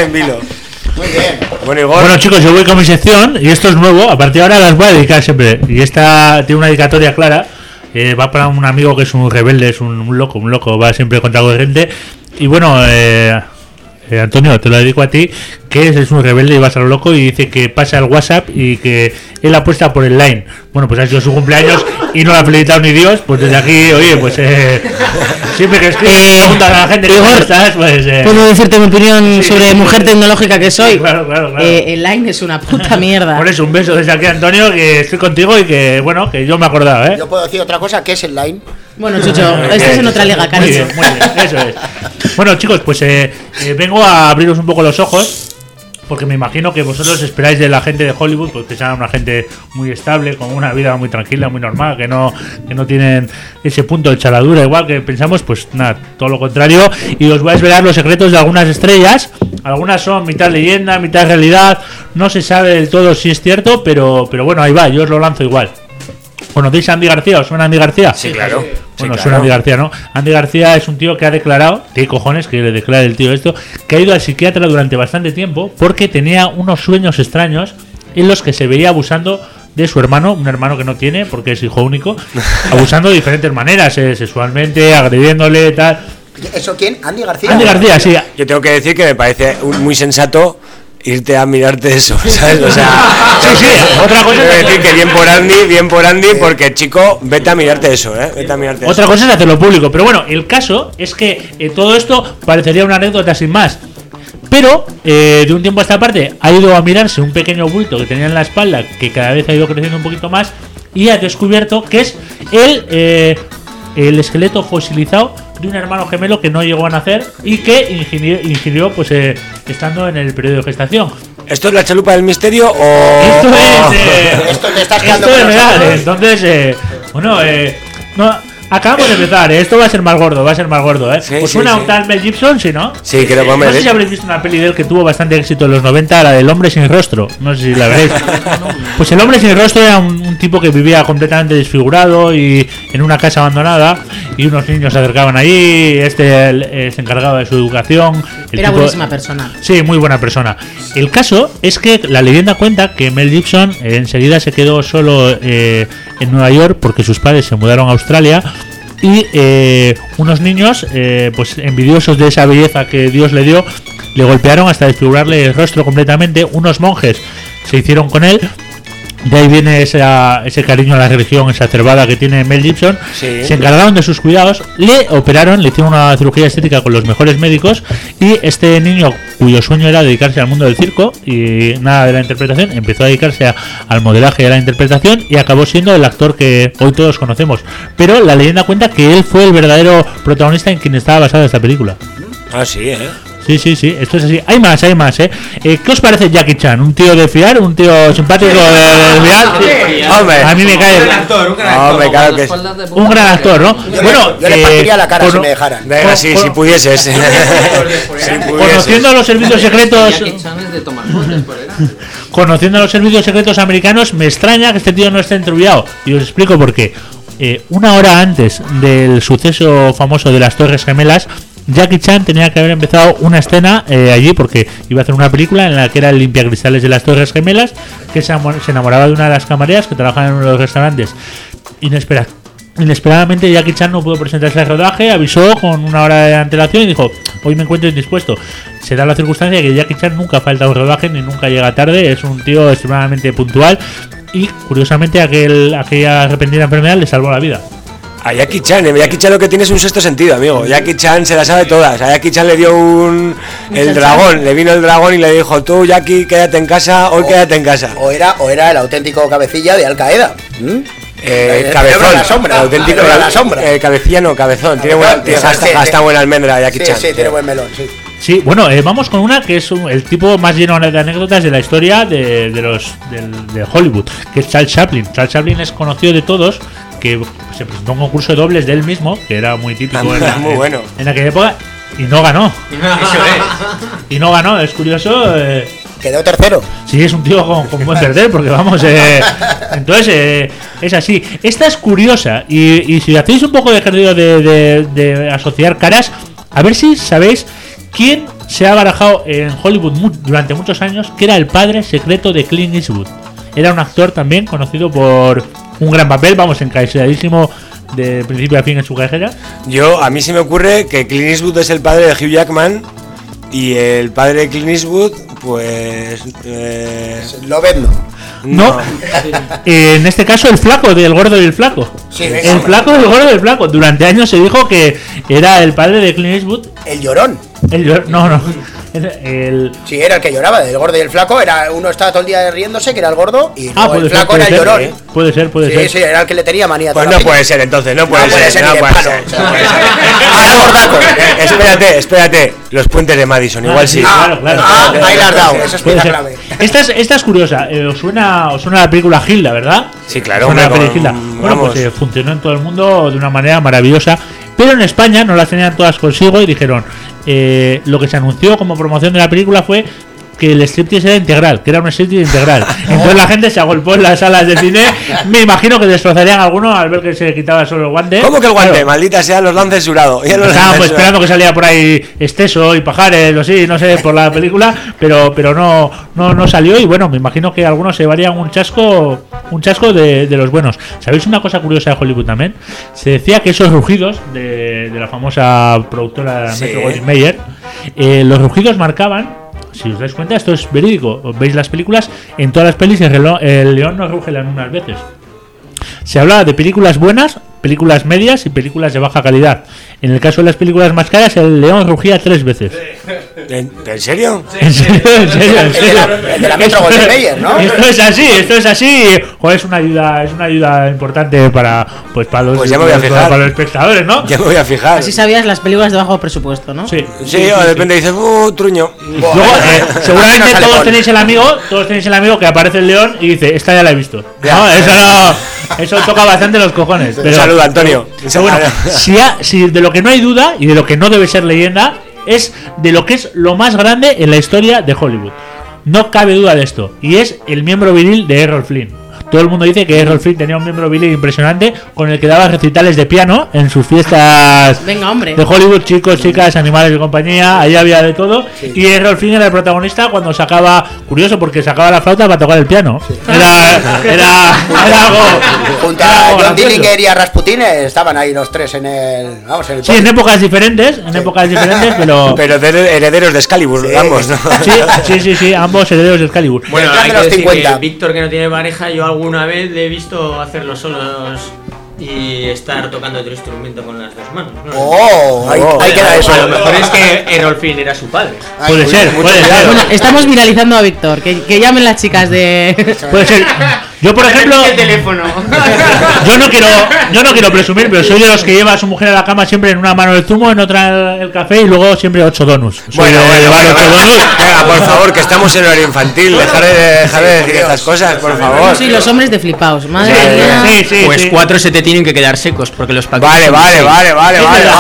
Muy bien. Bueno, chicos, yo voy con mi sección y esto es nuevo. A partir de ahora las voy a dedicar siempre. Y esta tiene una dedicatoria clara. Va para un amigo que es un rebelde, es un loco, va siempre contra corriente. Y bueno, Antonio, te lo dedico a ti, que es un rebelde y va a ser loco y dice que pasa el WhatsApp y que él apuesta por el Line. Bueno, pues ha sido su cumpleaños y no lo ha felicitado ni Dios, pues desde aquí, oye, pues siempre que escribes preguntas a la gente ¿cómo estás? Pues, ¿puedo decirte mi opinión sobre mujer tecnológica que soy? Claro. El Line es una puta mierda. Por eso, un beso desde aquí, Antonio, que estoy contigo y que, bueno, que yo me he acordado, ¿eh? Yo puedo decir otra cosa, ¿qué es el Line? Bueno, Chucho, estás en otra liga, cariño. Muy bien, eso es. Bueno, chicos, pues vengo a abriros un poco los ojos, porque me imagino que vosotros esperáis de la gente de Hollywood pues que sean una gente muy estable, con una vida muy tranquila, muy normal, que no tienen ese punto de chaladura igual que pensamos. Pues nada, todo lo contrario. Y os voy a desvelar los secretos de algunas estrellas. Algunas son mitad leyenda, mitad realidad. No se sabe del todo si es cierto, pero bueno, ahí va, yo os lo lanzo igual. Bueno, ¿veis a Andy García? ¿Os suena Andy García? Sí, claro. Bueno, sí, suena Andy García, ¿no? Andy García es un tío que ha declarado, ¿qué cojones que le declare el tío esto? Que ha ido al psiquiatra durante bastante tiempo porque tenía unos sueños extraños en los que se veía abusando de su hermano, un hermano que no tiene porque es hijo único, abusando de diferentes maneras, sexualmente, agrediéndole, tal. ¿Eso quién? ¿Andy García? Andy García, sí. Yo tengo que decir que me parece muy sensato irte a mirarte eso, ¿sabes? O sea, sí, otra cosa es decir que bien por Andy, porque chico, vete a mirarte eso, vete a mirarte otra cosa es hacerlo público, pero bueno, el caso es que todo esto parecería una anécdota sin más. Pero de un tiempo a esta parte ha ido a mirarse un pequeño bulto que tenía en la espalda, que cada vez ha ido creciendo un poquito más, y ha descubierto que es el esqueleto fosilizado de un hermano gemelo que no llegó a nacer y que ingirió pues estando en el periodo de gestación. ¿Esto es la chalupa del misterio o...? Esto te estás quedando esto es real, entonces, no... Acabamos de empezar, esto va a ser más gordo, Sí, ¿Os sí, suena sí. un tal Mel Gibson, sí, no? Sí, creo que No sé si habréis visto una peli de él que tuvo bastante éxito en los 90, la del hombre sin rostro. No sé si la veréis. Pues el hombre sin rostro era un tipo que vivía completamente desfigurado y en una casa abandonada, y unos niños se acercaban allí, se encargaba de su educación. Era buenísima persona. Sí, muy buena persona. El caso es que la leyenda cuenta que Mel Gibson enseguida se quedó solo en Nueva York porque sus padres se mudaron a Australia. Y unos niños, pues envidiosos de esa belleza que Dios le dio, le golpearon hasta desfigurarle el rostro completamente. Unos monjes se hicieron con él. De ahí viene ese cariño a la religión exacerbada que tiene Mel Gibson. Sí. Se encargaron de sus cuidados, le operaron, le hicieron una cirugía estética con los mejores médicos, y este niño, cuyo sueño era dedicarse al mundo del circo y nada de la interpretación, empezó a dedicarse al modelaje y a la interpretación y acabó siendo el actor que hoy todos conocemos. Pero la leyenda cuenta que él fue el verdadero protagonista en quien estaba basada esta película. Ah, sí, Sí, esto es así. Hay más, ¿Qué os parece Jackie Chan? ¿Un tío de fiar? ¿Un tío simpático de fiar? Hombre, a mí me cae. Hombre, claro que es. Un gran actor, ¿no? Yo le partiría la cara si me dejaran. Venga, si pudieses. Conociendo los servicios secretos. Jackie Chan es de tomar fotos por delante. Conociendo los servicios secretos americanos, me extraña que este tío no esté entrubiado. Y os explico por qué. Una hora antes del suceso famoso de las Torres Gemelas, Jackie Chan tenía que haber empezado una escena allí porque iba a hacer una película en la que era el limpiacristales de las Torres Gemelas, que se enamoraba de una de las camareras que trabajaban en uno de los restaurantes. Inesperadamente Jackie Chan no pudo presentarse al rodaje, avisó con una hora de antelación y dijo: hoy me encuentro indispuesto. Se da la circunstancia de que Jackie Chan nunca falta a un rodaje ni nunca llega tarde, es un tío extremadamente puntual y curiosamente aquella repentina enfermedad le salvó la vida. A Jackie Chan lo que tiene es un sexto sentido, amigo. Jackie Chan se la sabe todas. A Jackie Chan le dio el dragón, le vino el dragón y le dijo: tú, Jackie, quédate en casa, hoy quédate en casa. O era el auténtico cabecilla de Al Qaeda. Cabezón, la sombra, auténtico la sombra. Cabecilla no, cabezón. Tiene gasta buena almendra Jackie Chan. Sí, tiene buen melón, sí. Sí, bueno, vamos con una que es el tipo más lleno de anécdotas de la historia de Hollywood, que es Charles Chaplin. Charles Chaplin es conocido de todos, que se presentó a un concurso de dobles de él mismo, que era muy típico en aquella época, y no ganó. Y no ganó, es curioso. Quedó tercero. Sí, es un tío con buen perder, porque vamos, entonces es así. Esta es curiosa, y si hacéis un poco de ejercicio de asociar caras, a ver si sabéis quién se ha barajado en Hollywood durante muchos años, que era el padre secreto de Clint Eastwood. Era un actor también conocido por un gran papel, vamos, encaisadísimo de principio a fin en su carrera. A mí se me ocurre que Clint Eastwood es el padre de Hugh Jackman y el padre de Clint Eastwood, pues... Lo vendo. No, en este caso el flaco, del gordo y el flaco. Sí, el flaco, del gordo y el flaco. Durante años se dijo que era el padre de Clint Eastwood. El llorón. No. Sí, era el que lloraba, del gordo y el flaco. Uno estaba todo el día riéndose, que era el gordo, y el flaco era el llorón. Puede ser. Sí, era el que le tenía manía. Pues no puede ser, entonces, no puede ser. Espérate. Los puentes de Madison, igual sí. Claro. Ahí la has dado, eso es pieza clave. Esta es curiosa. ¿Os suena la película Hilda, verdad? Sí, claro. Bueno, pues funcionó en todo el mundo de una manera maravillosa. Pero en España no las tenían todas consigo y dijeron, lo que se anunció como promoción de la película fue que el striptease era integral, que era un striptease integral. Entonces la gente se agolpó en las salas de cine. Me imagino que destrozarían a alguno al ver que se quitaba solo el guante. ¿Cómo que el guante? Claro. Maldita sea, los han censurado. Estaban pues esperando que saliera por ahí Esteso y Pajares o así, no sé, por la película, pero no salió. Y bueno, me imagino que algunos se llevarían un chasco de los buenos. ¿Sabéis una cosa curiosa de Hollywood también? Se decía que esos rugidos de la famosa productora Metro-Goldwyn-Mayer, los rugidos marcaban. Si os dais cuenta, esto es verídico. Veis las películas, en todas las pelis el león no ruge las mismas veces. Se hablaba de películas buenas, películas medias y películas de baja calidad. En el caso de las películas más caras, el león rugía 3 veces. ¿En serio? ¿En serio? El de la Metro-Goldwyn-Mayer, ¿no? Esto es así. Joder, es una ayuda importante para los espectadores, ¿no? Ya me voy a fijar. Así sabías las películas de bajo presupuesto, ¿no? Sí, o de repente dices, truño. Luego, seguramente todos tenéis el amigo que aparece el león y dice, esta ya la he visto. Eso toca bastante los cojones. Un saludo, Antonio. Bueno, si de lo que no hay duda y de lo que no debe ser leyenda es de lo que es lo más grande en la historia de Hollywood. No cabe duda de esto. Y es el miembro viril de Errol Flynn. Todo el mundo dice que Errol Flynn tenía un miembro viril impresionante con el que daba recitales de piano en sus fiestas de Hollywood, chicos, chicas, animales de compañía, ahí había de todo. Sí. Y Errol Flynn era el protagonista cuando sacaba, curioso porque sacaba la flauta para tocar el piano. Sí. Era algo. Junto a John Dillinger y a Rasputin estaban ahí los tres en el. Sí, en épocas diferentes, pero herederos de Excalibur, ambos, ¿no? Sí, ambos herederos de Excalibur. Bueno, hay que decir que Víctor, que no tiene pareja, yo alguna vez le he visto hacerlo solos y estar tocando otro instrumento con las dos manos, ¿no? Ahí queda eso. A lo mejor es que Errol Flynn era su padre. Puede ser. Bueno, estamos viralizando a Víctor, que llamen las chicas de... Puede ser. Yo, por ejemplo, el teléfono. yo no quiero presumir, pero soy de los que lleva a su mujer a la cama siempre en una mano el zumo, en otra el café y luego siempre 8 donuts. Bueno, venga, por favor, que estamos en horario infantil. Dejar de decir estas cosas, por favor. Sí, los hombres de flipaos, madre mía. Sí, Pues 4 se te tienen que quedar secos porque los paquetes. Vale.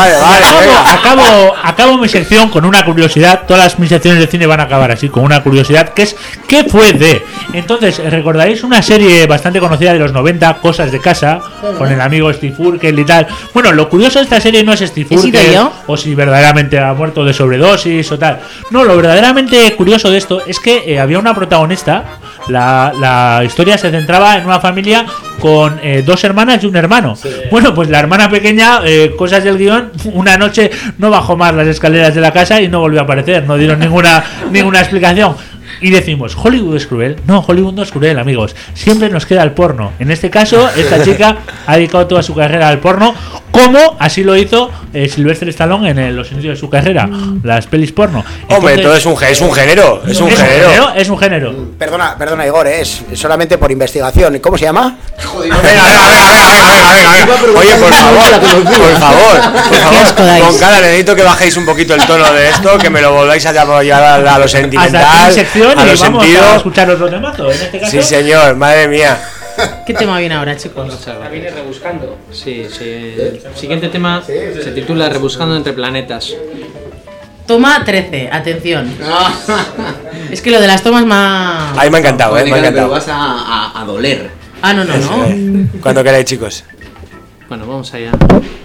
Acabo mi sección con una curiosidad. Todas mis secciones de cine van a acabar así, con una curiosidad, que es ¿qué fue de? Entonces, recordaréis una serie bastante conocida de los 90, Cosas de Casa, con el amigo Steve Urkel y tal. Bueno, lo curioso de esta serie no es Steve Urkel o si verdaderamente ha muerto de sobredosis o tal. No, lo verdaderamente curioso de esto es que había una protagonista. La historia se centraba en una familia con 2 hermanas y un hermano. Sí. Bueno, pues la hermana pequeña, cosas del guión, una noche no bajó más las escaleras de la casa y no volvió a aparecer. No dieron ninguna explicación. Y decimos, ¿Hollywood es cruel? No, Hollywood no es cruel, amigos. Siempre nos queda el porno. En este caso, esta chica ha dedicado toda su carrera al porno, como así lo hizo Sylvester Stallone en los inicios de su carrera, las pelis porno. Hombre, todo es un género. Es un género. Perdona, Igor, es solamente por investigación. ¿Cómo se llama? Joder, venga. Oye, por favor. Con cada necesito que bajéis un poquito el tono de esto, que me lo volváis a llevar a lo sentimental, a lo sentido. A escuchar otro temazo, en este caso. Sí, señor, madre mía. ¿Qué tema viene ahora, chicos? La viene rebuscando. Sí. El siguiente tema se titula Rebuscando entre planetas. Toma 13, atención. Es que lo de las tomas más... Ay, me ha encantado, me ha encantado. Pero vas a doler. No. Cuando queráis, chicos. Bueno, vamos allá.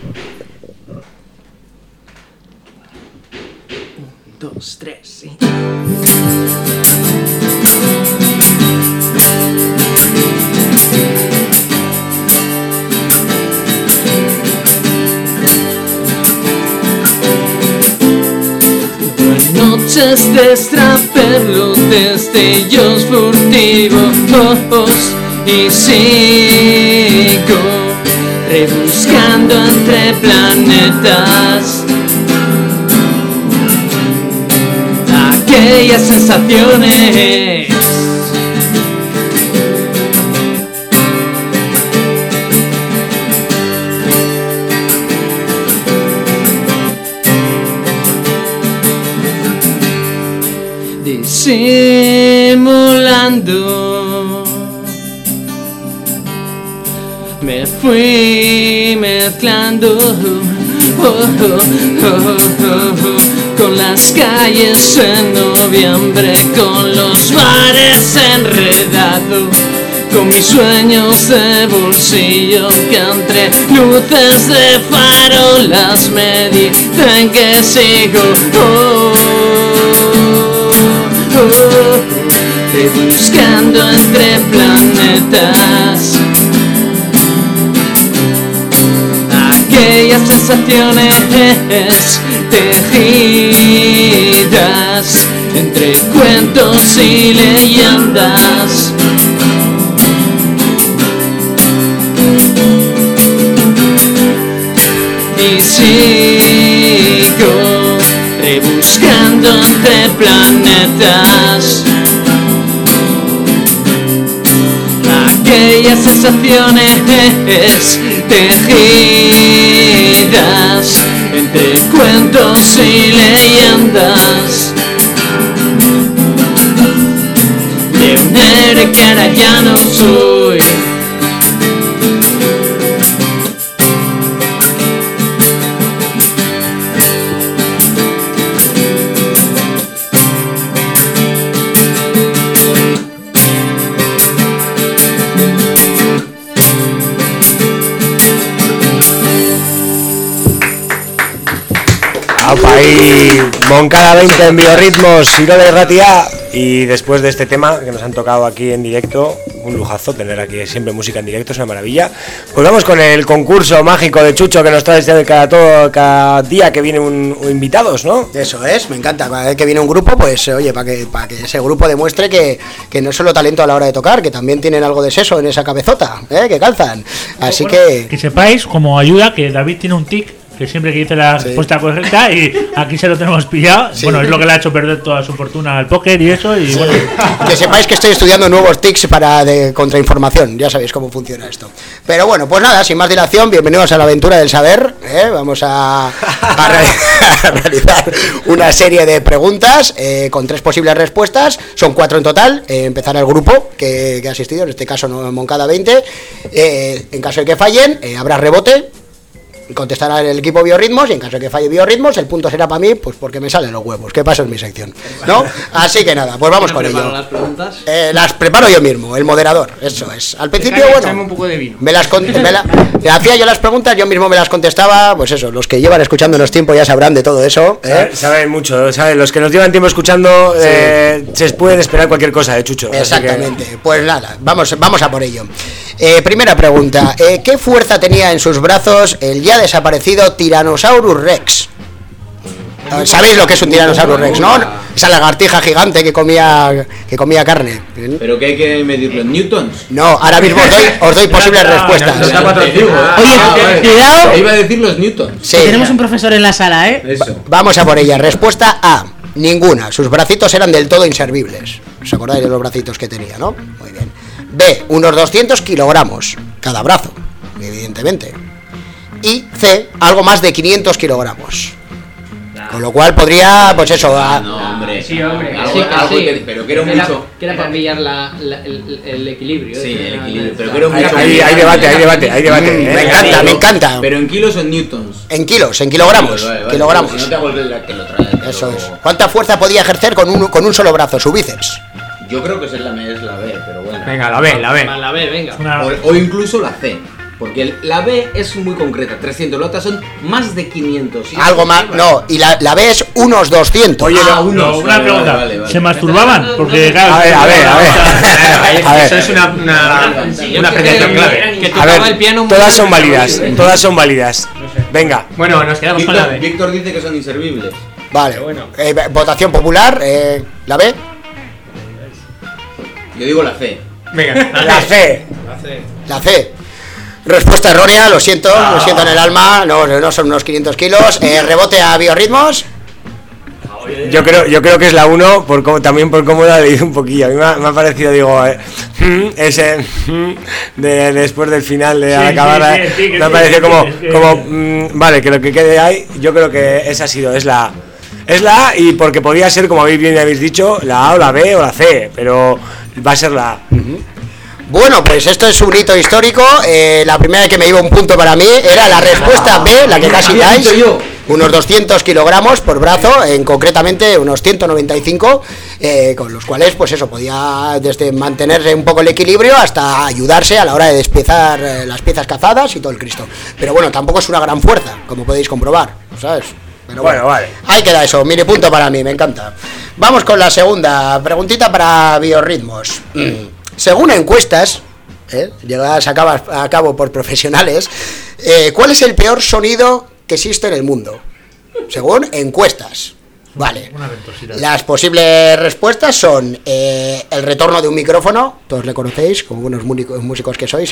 1, 2, 3, sí. Noches de extraperlo, destellos furtivos y sigo rebuscando entre planetas aquellas sensaciones disimulando. Me fui mezclando con las calles en noviembre, con los bares enredados, con mis sueños de bolsillo que entre luces de farolas me dicen que sigo. Rebuscando entre planetas aquellas sensaciones tejidas entre cuentos y leyendas. Y sigo rebuscando entre planetas aquellas sensaciones tejidas entre cuentos y leyendas de un héroe que ahora ya no soy. Ahí Moncada 20 en Biorritmos, Irola y Ratia. Y después de este tema que nos han tocado aquí en directo, un lujazo tener aquí siempre música en directo, es una maravilla. Pues vamos con el concurso mágico de Chucho que nos trae cada día que vienen invitados, ¿no? Eso es, me encanta. Cada vez que viene un grupo, pues oye, para que ese grupo demuestre que no es solo talento a la hora de tocar, que también tienen algo de seso en esa cabezota, que calzan. Así que sepáis como ayuda que David tiene un tic que siempre que dice la respuesta correcta, y aquí se lo tenemos pillado. Sí. Bueno, es lo que le ha hecho perder toda su fortuna al póker y eso, y bueno. Que sepáis que estoy estudiando nuevos tics de contrainformación, ya sabéis cómo funciona esto. Pero bueno, pues nada, sin más dilación, bienvenidos a la aventura del saber. Vamos a realizar una serie de preguntas con 3 posibles respuestas. Son 4 en total. Empezará el grupo que ha asistido, en este caso Moncada 20. En caso de que fallen, habrá rebote. Contestará el equipo Biorritmos, y en caso de que falle Biorritmos, el punto será para mí, pues porque me salen los huevos. ¿Qué pasa en mi sección? ¿No? Así que nada, pues vamos con ello. las preguntas? Las preparo yo mismo, el moderador, eso es. Al principio, bueno, un poco de vino. me hacía yo las preguntas, yo mismo me las contestaba, pues eso, los que llevan escuchándonos tiempo ya sabrán de todo eso. Saben mucho, ¿sabes? Los que nos llevan tiempo escuchando, se pueden esperar cualquier cosa de Chucho. Exactamente, pues nada, vamos a por ello. Primera pregunta, ¿qué fuerza tenía en sus brazos el ya desaparecido Tyrannosaurus Rex? ¿Sabéis lo que es un Tyrannosaurus Rex, no? Esa lagartija gigante que comía carne. Pero que hay que medirlo en newtons. No, ahora mismo os doy posibles respuestas. Oye, cuidado. Iba a decir los newtons. Sí, Tenemos un profesor en la sala, ¿eh? Eso. vamos a por ella. Respuesta A, ninguna. Sus bracitos eran del todo inservibles. ¿Os acordáis de los bracitos que tenía, no? Muy bien. B, unos 200 kilogramos cada brazo, evidentemente. Y C, algo más de 500 kilogramos. Con lo cual podría, pues eso... No, hombre. Sí, hombre. Pero que era mucho. Que era para pillar el equilibrio. Sí, el equilibrio. Pero que era mucho. Hay debate. Me encanta. Pero en kilos o en newtons. En kilos, en kilogramos. Vale. Kilogramos. Si no te hago que lo traes. Eso es. ¿Cuánta fuerza podía ejercer con un solo brazo, su bíceps? Yo creo que es la B, pero bueno. Venga, la B. La B, venga. O incluso la C. Porque la B es muy concreta, 300, las otras son más de 500. ¿Sí? Algo más, no, y la B es unos 200. Oye, unos. una pregunta. Vale. ¿Se masturbaban? Porque, claro, A ver. Eso es una apreciación clave. Que A tocaba ver, el piano muy todas son bien. válidas, todas son válidas. Venga. Bueno, nos quedamos con la B. Víctor dice que son inservibles. Vale, bueno. Votación popular, la B. Yo digo la C. Venga, La C. La C. Respuesta errónea, lo siento en el alma, no son unos 500 kilos. Rebote a Biorritmos. Yo creo que es la 1, también por cómo la he leído un poquillo. A mí me ha parecido, digo, ese después del final de acabar, me ha parecido como vale, que lo que quede ahí, yo creo que esa ha sido, es la A, y porque podría ser, como bien habéis dicho, la A o la B o la C, pero va a ser la A. Bueno, pues esto es un hito histórico. La primera vez que me iba un punto para mí era la respuesta B, la que casi dais. Unos 200 kilogramos por brazo, concretamente unos 195, con los cuales, pues eso, podía desde mantenerse un poco el equilibrio hasta ayudarse a la hora de despiezar las piezas cazadas y todo el Cristo. Pero bueno, tampoco es una gran fuerza, como podéis comprobar, ¿sabes? Pero bueno, vale. Ahí queda eso, mini punto para mí, me encanta. Vamos con la segunda preguntita para Biorritmos. Según encuestas, llevadas a cabo por profesionales, ¿cuál es el peor sonido que existe en el mundo? Según encuestas. Vale. Las posibles respuestas son el retorno de un micrófono, todos le conocéis, como buenos músicos que sois.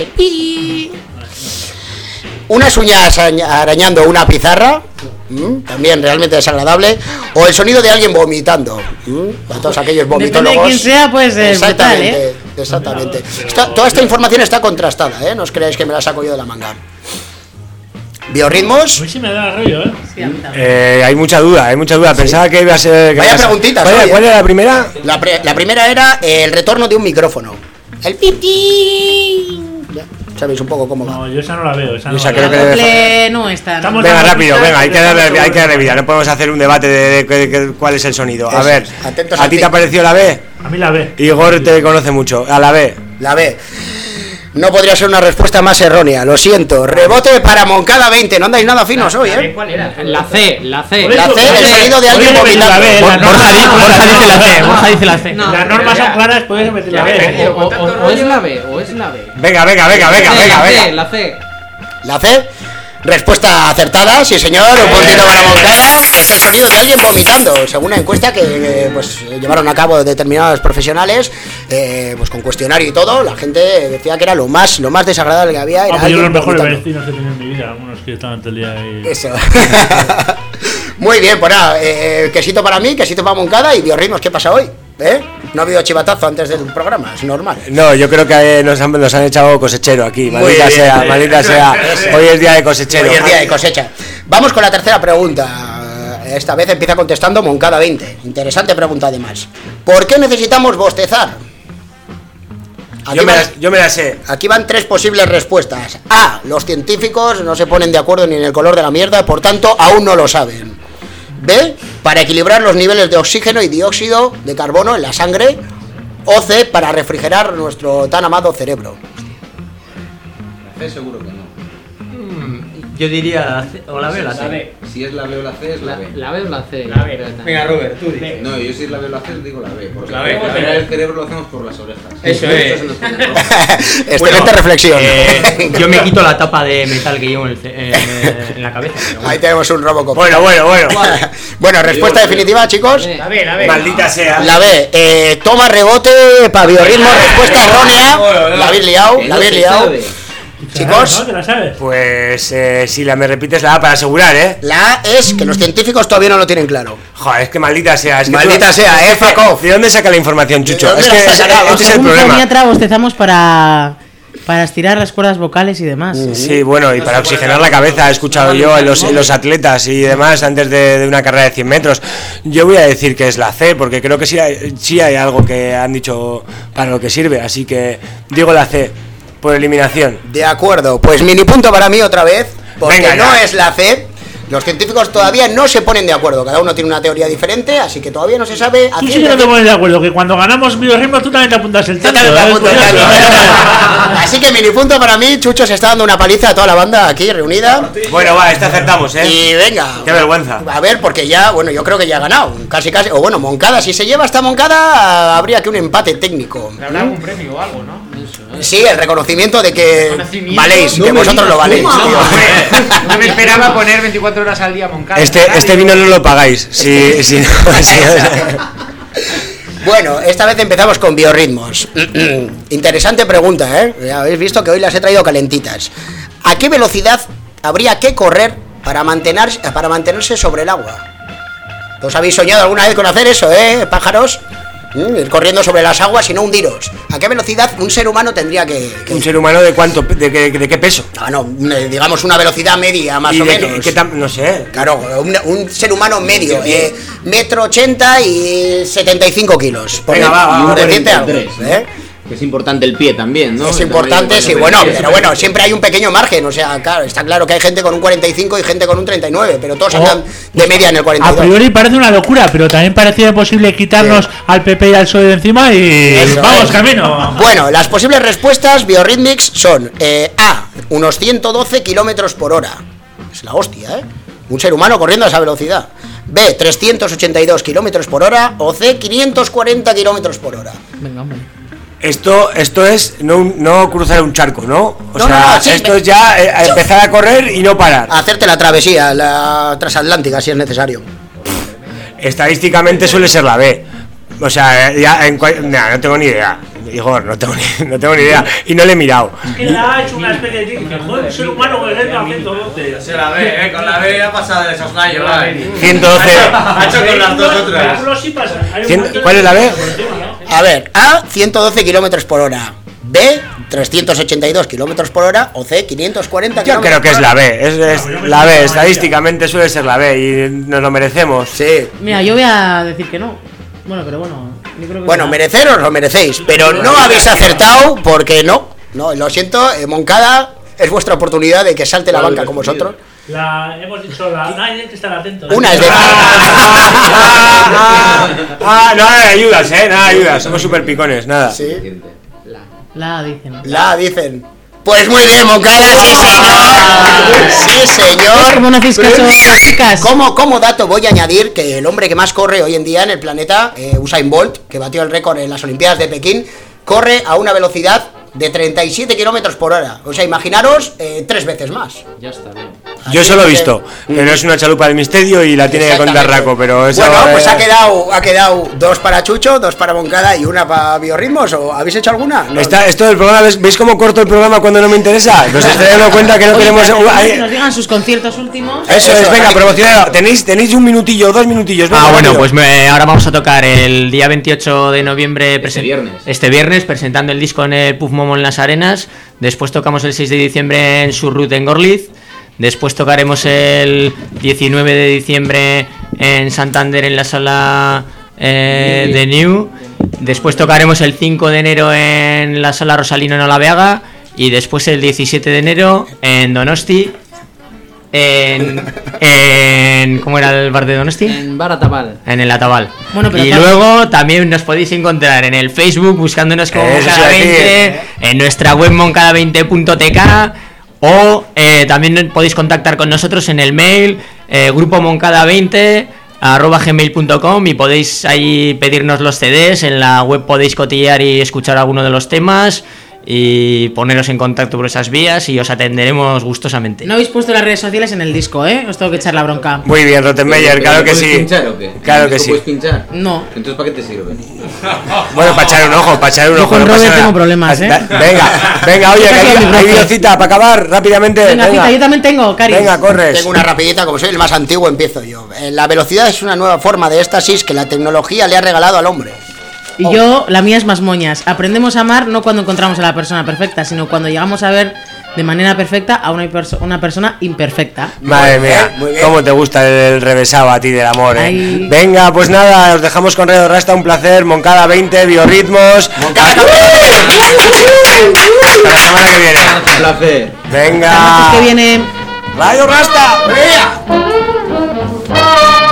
Unas uñas arañando una pizarra, también realmente desagradable, o el sonido de alguien vomitando, para todos aquellos vomitólogos. Depende de quién sea, pues exactamente, brutal, exactamente. Toda esta información está contrastada, no os creáis que me la saco yo de la manga. Biorritmos. A mí sí me da rollo, Hay mucha duda. Pensaba que iba a ser. Vaya preguntitas. ¿Cuál era la primera? La primera era el retorno de un micrófono. El piti. ¿Sabéis un poco cómo va? No, yo esa no la veo. Esa creo que no está. Venga, rápido, hay que darle vida. No podemos hacer un debate de cuál es el sonido. A ver, ¿a ti te ha parecido la B? A mí la B. Igor te conoce mucho. A la B. La B. No podría ser una respuesta más errónea, lo siento. Rebote para Moncada 20, no andáis nada finos hoy, ¿Cuál era? La C. La C, el sonido de alguien vomitando. Borja dice la C. Las normas son claras, puedes meter la B. O es la B, Venga. La C. ¿La C? Respuesta acertada, sí señor, un puntito para Moncada. Es el sonido de alguien vomitando, según una encuesta que pues llevaron a cabo determinados profesionales, pues con cuestionario y todo. La gente decía que era lo más desagradable que había. Era yo los mejores vomitando. vecinos que he tenido en mi vida, algunos que estaban todo el día ahí. Eso. Muy bien, pues nada, quesito para mí, quesito para Moncada y biorritmos. ¿Qué pasa hoy? No ha habido chivatazo antes del programa, es normal. No, yo creo que nos han echado cosechero aquí, maldita sea. Hoy es día de cosechero. Hoy es día de cosecha. Vamos con la tercera pregunta. Esta vez empieza contestando Moncada 20. Interesante pregunta además. ¿Por qué necesitamos bostezar? Yo me la sé. Aquí van 3 posibles respuestas. A. Los científicos no se ponen de acuerdo ni en el color de la mierda, por tanto aún no lo saben. B. Para equilibrar los niveles de oxígeno y dióxido de carbono en la sangre. O C. Para refrigerar nuestro tan amado cerebro. La C seguro que no. Yo diría la C, o la B o la C. Si es la B o la C, es la B. La B o la C. La B. Venga, Robert, tú di. No, yo si es la B o la C, digo la B. Porque La B, refrigerar el cerebro lo hacemos por las orejas. Eso es. Esto se nos pone rojo. Excelente reflexión. Yo me quito la tapa de metal que llevo en la cabeza. Pero bueno. Ahí tenemos un Robocop. Bueno. Bueno, respuesta definitiva, chicos. La B. Maldita sea. La B. Toma rebote para biorritmo. Respuesta errónea. La habéis liado. Chicos, ¿No? ¿Te la sabes? Pues si me repites la A para asegurar, la A es que los científicos todavía no lo tienen claro. Joder, es que maldita sea. Es que Maldita sea, fuck off. ¿De dónde saca la información, Chucho? ¿De Es dónde que la has sacado? este es el Según problema. Foniatra bostezamos para estirar las cuerdas vocales y demás. Sí, bueno, y para oxigenar la cabeza, he escuchado yo en los atletas y demás antes de una carrera de 100 metros. Yo voy a decir que es la C, porque creo que sí hay algo que han dicho para lo que sirve, así que digo la C, por eliminación. De acuerdo, pues mini punto para mí otra vez, porque Venga, no ya. es la C. Los científicos todavía no se ponen de acuerdo, cada uno tiene una teoría diferente, así que todavía no se sabe. Tú sí que no te pones de acuerdo, que cuando ganamos biorritmo tú también te apuntas el tanto. Así que mini punto para mí. Chucho se está dando una paliza a toda la banda aquí reunida. Bueno, va, esta acertamos, Y venga, Qué vergüenza. a ver, porque ya, bueno, yo creo que ya ha ganado, casi, o bueno, Moncada, si se lleva esta Moncada, habría que un empate técnico. Habrá algún premio o algo, ¿no? Sí, el reconocimiento de que Reconocimiento. valéis, No que me vosotros digas, lo valéis, toma. tío. No me esperaba poner 24 horas al día Moncada. Este vino no lo pagáis. Si no, Bueno, esta vez empezamos con biorritmos. Interesante pregunta, ¿eh? Ya habéis visto que hoy las he traído calentitas. ¿A qué velocidad habría que correr para mantenerse sobre el agua? ¿Os habéis soñado alguna vez con hacer eso, pájaros? Ir corriendo sobre las aguas y no hundiros. ¿A qué velocidad un ser humano tendría que ¿Un ser humano de cuánto? ¿De qué peso? digamos una velocidad media más ¿Y o de menos? no sé. Claro, un ser humano medio, 1,80 m y 75 kilos. Por Venga, va, por decirte 43, algo, ¿no? Que es importante el pie también, ¿no? Es El importante, tamaño sí, del bueno, pie. pero bueno, siempre hay un pequeño margen, o sea, claro, está claro que hay gente con un 45 y gente con un 39, pero todos andan de media en el A 42. priori parece una locura, pero también parecía posible quitarnos al PP y al PSOE de encima y Eso, vamos, camino. Bueno, las posibles respuestas biorhythmics son A, unos 112 kilómetros por hora. Es la hostia, ¿eh? Un ser humano corriendo a esa velocidad. B, 382 kilómetros por hora. O C, 540 kilómetros por hora. Venga, hombre. Esto es no cruzar un charco, ¿no? O No, sea, no, sí, esto es ya empezar a correr y no parar. Hacerte la travesía, la transatlántica, si es necesario. Estadísticamente suele ser la B. O sea, ya no tengo ni idea. Igor, no tengo ni idea. Y no le he mirado. Que la ha hecho una especie de un ser humano con el 112. Se la ve, con la B ha pasado de soslayo, 112. Ha hecho con las dos otras. ¿Cuál es la B? A ver, A, 112 kilómetros por hora. B, 382 kilómetros por hora. O C, 540 Yo kilómetros creo que es la B. Es la B. Estadísticamente suele ser la B y nos lo merecemos. Sí. Mira, yo voy a decir que no. Bueno, pero bueno, yo creo que Bueno, será. mereceros lo merecéis, pero no habéis acertado porque no, lo siento, Moncada, es vuestra oportunidad de que salte la banca con vosotros. Hemos dicho hay que estar atentos. Una es de... Nada de ayudas, nada de ayudas. Somos súper picones, nada. Sí, La dicen. la dicen. Pues muy bien, Moncada, sí señor. Sí señor. ¿Cómo no hacéis caso, chicas? Como dato voy a añadir que el hombre que más corre hoy en día en el planeta, Usain Bolt, que batió el récord en las Olimpiadas de Pekín, corre a una velocidad de 37 kilómetros por hora. O sea, imaginaros 3 veces más. Ya está bien. Yo eso lo he visto, pero es una chalupa del misterio y la tiene que contar Raco, pero eso... Bueno, pues ha quedado 2 para Chucho, 2 para Moncada y 1 para Biorritmos, ¿o habéis hecho alguna? No. Esto del programa, ¿veis cómo corto el programa cuando no me interesa? Nos estoy dando cuenta que no queremos... Que nos digan sus conciertos últimos. Eso es, venga, promocionado. Tenéis 1 minutillo, 2 minutillos. Venga, bueno, rápido. pues ahora vamos a tocar el día 28 de noviembre, Este viernes, presentando el disco en el Puff Momo en Las Arenas. Después tocamos el 6 de diciembre en Surrut en Gorliz. Después tocaremos el 19 de diciembre en Santander en la sala de New. Después tocaremos el 5 de enero en la sala Rosalino en Olaveaga. Y después el 17 de enero en Donosti. ¿Cómo era el bar de Donosti? En Bar Atabal. En el Atabal. Bueno, pero y luego también nos podéis encontrar en el Facebook buscándonos como Moncada20, en nuestra web moncada20.tk o también podéis contactar con nosotros en el mail grupo moncada20@gmail.com y podéis ahí pedirnos los CDs. En la web podéis cotillear y escuchar alguno de los temas y poneros en contacto por esas vías y os atenderemos gustosamente. No habéis puesto las redes sociales en el disco, os tengo que echar la bronca. Muy bien, Rottenmeier, claro que sí. ¿Puedes pinchar o qué? Claro que sí. ¿Puedes pinchar? No. Entonces, ¿para qué te sirve? Bueno, para echar un ojo, Yo con no pasa Robert nada. tengo problemas, Venga, oye, que hay videocita para acabar rápidamente. Venga, cita, yo también tengo, Cari. Venga, corres. Tengo una rapidita, como soy el más antiguo, empiezo yo. La velocidad es una nueva forma de éxtasis que la tecnología le ha regalado al hombre. Y yo, la mía es más moñas. Aprendemos a amar no cuando encontramos a la persona perfecta, sino cuando llegamos a ver de manera perfecta a una persona imperfecta. Madre mía, cómo te gusta el revesado a ti del amor, Ay. Venga, pues nada, os dejamos con Radio Rasta, un placer. Moncada 20, Biorritmos. Moncada Hasta la semana que viene. Un placer. Venga. La martes que viene. Radio Rasta. ¡Vea!